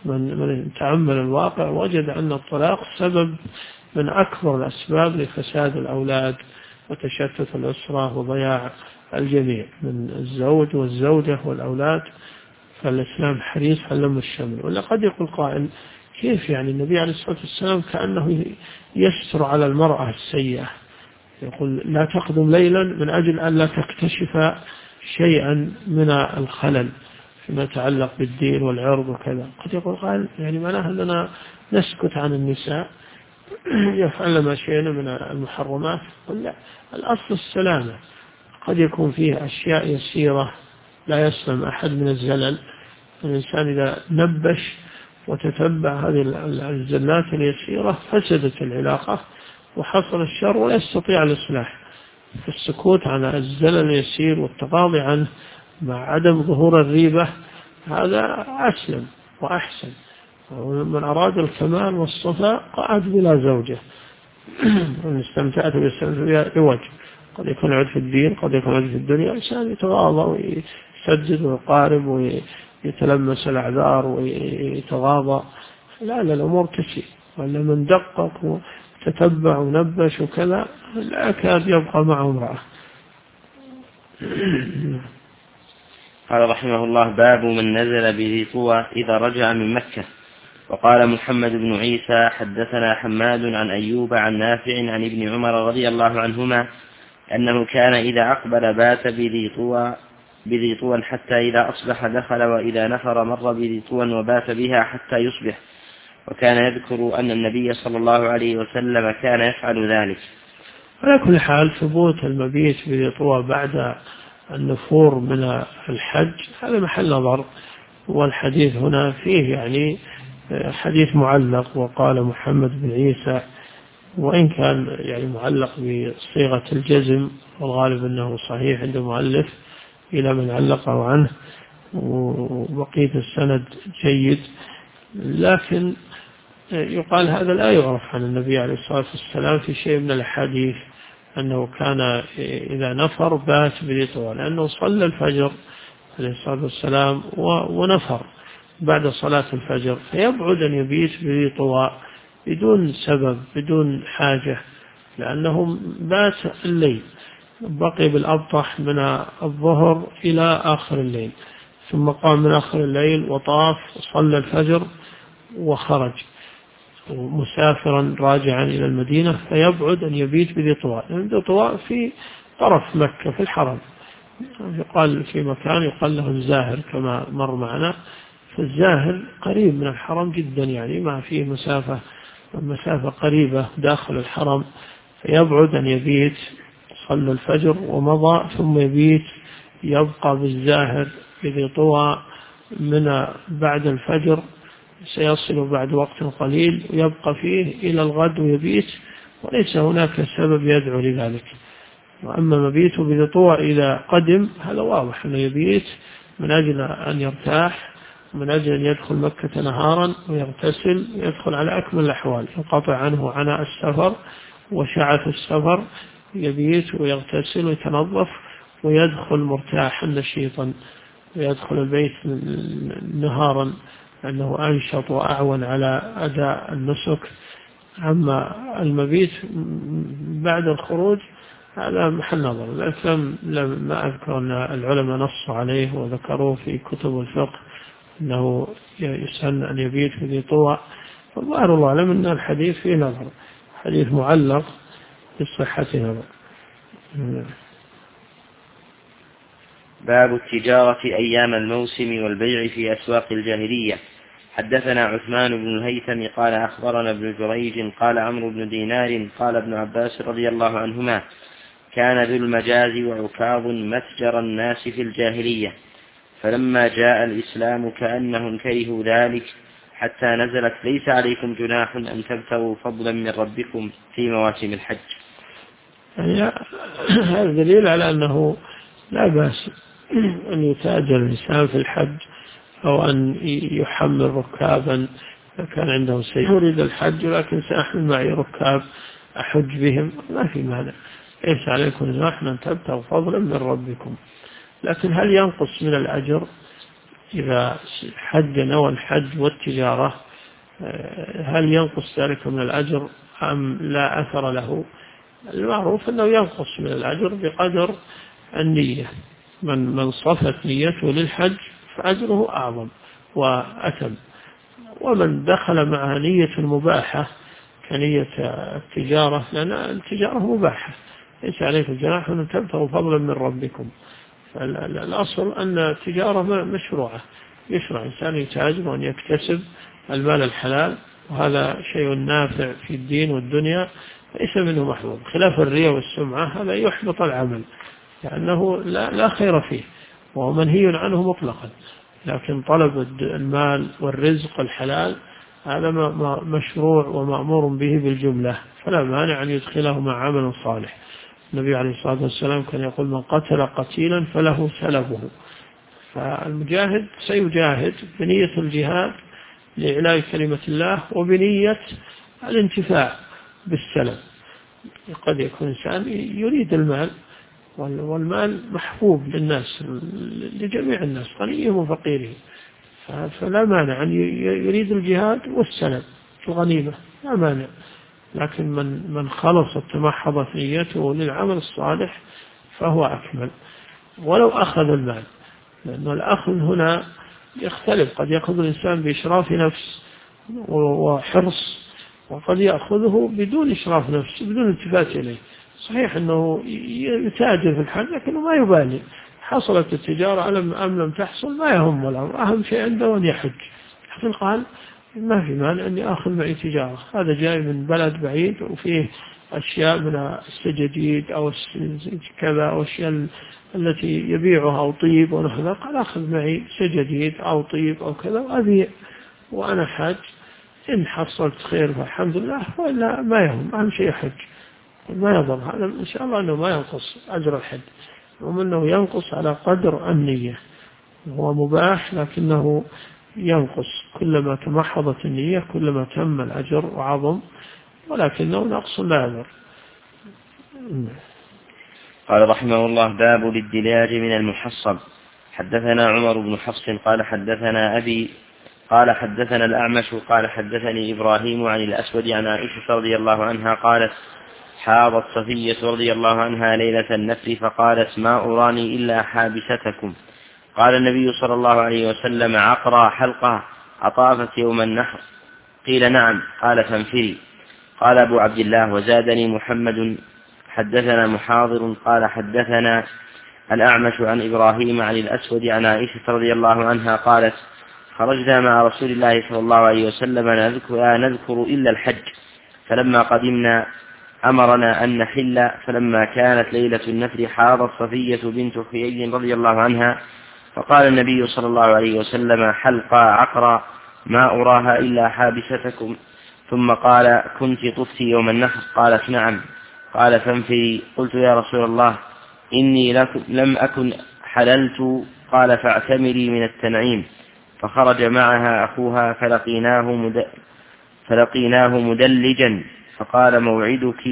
من تأمل الواقع وجد أن الطلاق سبب من أكبر الأسباب لفساد الأولاد وتشتت الأسرة وضياع الجميع من الزوج والزوجة والأولاد. فالإسلام حريص على لم الشمل. ولا قد يقول قائل كيف يعني النبي عليه الصلاة والسلام كأنه يستر على المرأة السيئة، يقول لا تقدم ليلا من أجل أن لا تكتشف شيئا من الخلل فيما يتعلق بالدين والعرض وكذا. قد يقول قائل يعني معناها أننا نسكت عن النساء يفعل ما شئنا من المحرمات؟ لا، الأصل السلامة. قد يكون فيه أشياء يسيرة لا يسلم أحد من الزلل، الإنسان إذا نبش وتتبع هذه الزلات اليسيرة فسدت العلاقة وحصل الشر ولا يستطيع الإصلاح. فالسكوت عن الزلل اليسير والتغاضي عنه مع عدم ظهور الريبة هذا أسلم وأحسن. ومن أراد الكمال والصفاء قعد بلا زوجة وإن استمتعت بالاستمتاع بوجه، قد يكون عد في الدين قد يكون عد في الدنيا، إنسان يتغاضى ويسدد ويقارب ويتلمس الأعذار ويتغاضى. لا الأمور تسير. وأن من دقق وتتبع ونبش وكذا لا يكاد يبقى معه امرأة. قال رحمه الله باب من نزل بذي طوى إذا رجع من مكة. وقال محمد بن عيسى حدثنا حماد عن أيوب عن نافع عن ابن عمر رضي الله عنهما أنه كان إذا أقبل بات بذي طوى حتى إذا أصبح دخل، وإذا نفر مر بذي طوى وبات بها حتى يصبح، وكان يذكر أن النبي صلى الله عليه وسلم كان يفعل ذلك. على كل حال ثبوت المبيت بذي طوى بعد النفور من الحج هذا محل نظر، والحديث هنا فيه يعني حديث معلق. وقال محمد بن عيسى وإن كان يعني معلق بصيغة الجزم والغالب أنه صحيح عند المؤلف إلى من علقه عنه، وبقية السند جيد، لكن يقال هذا لا يعرف عن النبي عليه الصلاة والسلام في شيء من الحديث أنه كان إذا نفر بات بذي طوى، لأنه صلى الفجر عليه الصلاة والسلام ونفر بعد صلاة الفجر، فيبعد أن يبيت بذي طوى بدون سبب بدون حاجة، لأنه بات الليل، بقي بالأبطح من الظهر إلى آخر الليل، ثم قام من آخر الليل وطاف وصلى الفجر وخرج مسافرا راجعا إلى المدينة، فيبعد أن يبيت بذي طوى. ذي طوى في طرف مكة في الحرم، يقال في مكان يقال له الزاهر كما مر معنا، فالزاهر قريب من الحرم جدا، يعني ما فيه مسافة قريبة داخل الحرم، فيبعد أن يبيت صلى الفجر ومضى ثم يبيت يبقى بالزاهر بذي طوى من بعد الفجر، سيصل بعد وقت قليل ويبقى فيه إلى الغد ويبيت، وليس هناك سبب يدعو لذلك. وأما مبيته بذي طوى إذا قدم هذا واضح أنه يبيت من أجل أن يرتاح، من أجل أن يدخل مكة نهارا ويغتسل ويدخل على أكمل الأحوال، ينقطع عنه عناء السفر وشعث السفر، يبيت ويغتسل ويتنظف ويدخل مرتاحا نشيطا، ويدخل البيت نهارا أنه أنشط وأعون على أداء النسك. أما المبيت بعد الخروج هذا محل نظر، لكن ما أذكر أن العلماء نصوا عليه وذكروه في كتب الفقه أنه يسن أن يبيت في ذي طوى، فالظاهر الله أعلم أن الحديث فيه نظر. حديث معلق بصحتها. باب التجارة أيام الموسم والبيع في أسواق الجاهلية. حدثنا عثمان بن الهيثم قال أخبرنا ابن جريج قال عمرو بن دينار قال ابن عباس رضي الله عنهما كان ذو المجاز وعكاظ متجر الناس في الجاهلية، فلما جاء الإسلام كأنهم كرهوا ذلك حتى نزلت ليس عليكم جناح أن تبتغوا فضلا من ربكم في مواسم الحج. هذا دليل على أنه لا بأس أن يتاجر الإنسان في الحج أو أن يحمل ركابا كان عنده سيارة يريد الحج لكن سأحمل معي ركاب أحج بهم، ما في مانع، ليس عليكم جناح أن تبتغوا فضلا من ربكم. لكن هل ينقص من الأجر إذا حج نوى الحج والتجارة؟ هل ينقص ذلك من الأجر أم لا أثر له؟ المعروف أنه ينقص من الأجر بقدر النية. من صفت نيته للحج فأجره أعظم وأتم، ومن دخل معها نية مباحة كنية التجارة، لأن التجارة مباحة ليس عليك جناح أن تبتغوا فضلا من ربكم. الأصل أن التجارة مشروعة، يشرع إنسان يتاجر وأن يكتسب المال الحلال، وهذا شيء نافع في الدين والدنيا ليس منه محظوظ، خلاف الرياء والسمعة هذا يحبط العمل لأنه لا خير فيه وهو منهي عنه مطلقا. لكن طلب المال والرزق الحلال هذا مشروع ومأمور به بالجملة، فلا مانع أن يدخله مع عمل صالح. النبي عليه الصلاة والسلام كان يقول من قتل قتيلا فله سلبه. فالمجاهد سيجاهد بنية الجهاد لإعلاء كلمة الله وبنية الانتفاع بالسلب. قد يكون إنسان يريد المال، والمال محبوب للناس لجميع الناس غنيهم وفقيرهم، فلا مانع أن يريد الجهاد والسلب الغنيمة، لا مانع. لكن من خلصت تمحضت نيته للعمل الصالح فهو أكمل ولو أخذ المال، لأن الأخذ هنا يختلف، قد يأخذ الإنسان بإشراف نفس وحرص، وقد يأخذه بدون إشراف نفس بدون التفات إليه. صحيح أنه يتاجر في الحج لكنه ما يبالي، حصلت التجارة أم لم تحصل ما يهم، والأمر أهم شيء عنده أن يحج. لكن قال ما في مانع أني أخذ معي تجارة، هذا جاي من بلد بعيد وفيه أشياء من السجديد أو كذا أو أشياء التي يبيعها أو طيب ونحو ذلك، قال أخذ معي سجديد أو طيب أو كذا وأبيع وأنا حج، إن حصلت خير فالحمد لله، وإلا ما يهم، أهم شيء حج ما يضر. هذا إن شاء الله أنه ما ينقص أجر الحج، ومنه ينقص على قدر النية، هو مباح لكنه ينقص كلما تمحضت النية كلما تم الأجر وعظم، ولكنه نقص لا يضر. قال رحمه الله باب الادلاج من المحصب. حدثنا عمر بن حفص قال حدثنا أبي قال حدثنا الأعمش قال حدثني إبراهيم عن الأسود عن عائشة رضي الله عنها قالت حاضت صفية رضي الله عنها ليلة النفر فقالت ما أراني إلا حابستكم. قال النبي صلى الله عليه وسلم عقرى حلقة أطافت يوم النحر؟ قيل نعم. قال فانفري. قال أبو عبد الله وزادني محمد حدثنا محاضر قال حدثنا الأعمش عن إبراهيم عن الأسود عن عائشة رضي الله عنها قالت خرجنا مع رسول الله صلى الله عليه وسلم لا نذكر إلا الحج، فلما قدمنا أمرنا أن نحل، فلما كانت ليلة النفر حاضت صفية بنت حيي رضي الله عنها، فقال النبي صلى الله عليه وسلم حلقة عقرى ما أراها إلا حابستكم، ثم قال كنت طفتي يوم النحر؟ قالت نعم. قال فانفري. قلت يا رسول الله إني لم أكن حللت. قال فاعتمري من التنعيم. فخرج معها أخوها فلقيناه مدلجا فقال موعدك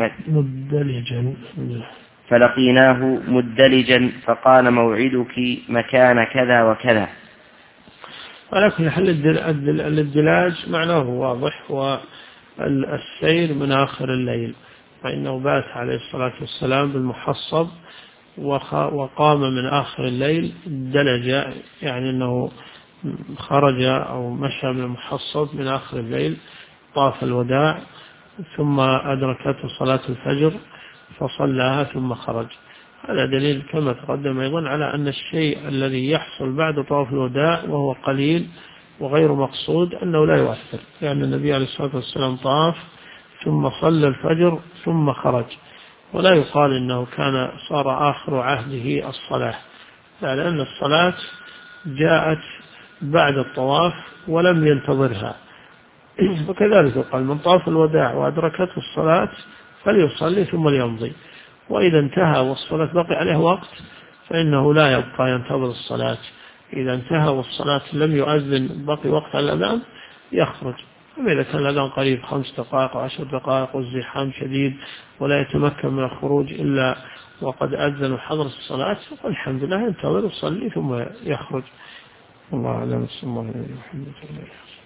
مكان كذا وكذا. ولكن الادلاج معناه واضح، والسير من آخر الليل، فإنه بات عليه الصلاة والسلام بالمحصب وقام من آخر الليل دلج، يعني أنه خرج أو مشى من المحصب من آخر الليل، طاف الوداع ثم أدركته صلاة الفجر فصلاها ثم خرج. هذا دليل كما تقدم أيضا على أن الشيء الذي يحصل بعد طواف الوداع وهو قليل وغير مقصود أنه لا يؤثر، لأن النبي عليه الصلاة والسلام طاف ثم صلى الفجر ثم خرج، ولا يقال إنه كان صار آخر عهده الصلاة، لأن الصلاة جاءت بعد الطواف ولم ينتظرها. وكذلك قال من طاف الوداع وأدركته الصلاة فليصلي ثم ليمضي، وإذا انتهى والصلاة بقي عليه وقت فإنه لا يبقى ينتظر الصلاة، إذا انتهى والصلاة لم يؤذن بقي وقت الأذان يخرج. أما إذا كان الأذان قريب 5 دقائق و10 دقائق والزحام شديد ولا يتمكن من الخروج إلا وقد أذن وحضر الصلاة والحمد لله ينتظر يصلي ثم يخرج. الله أعلم.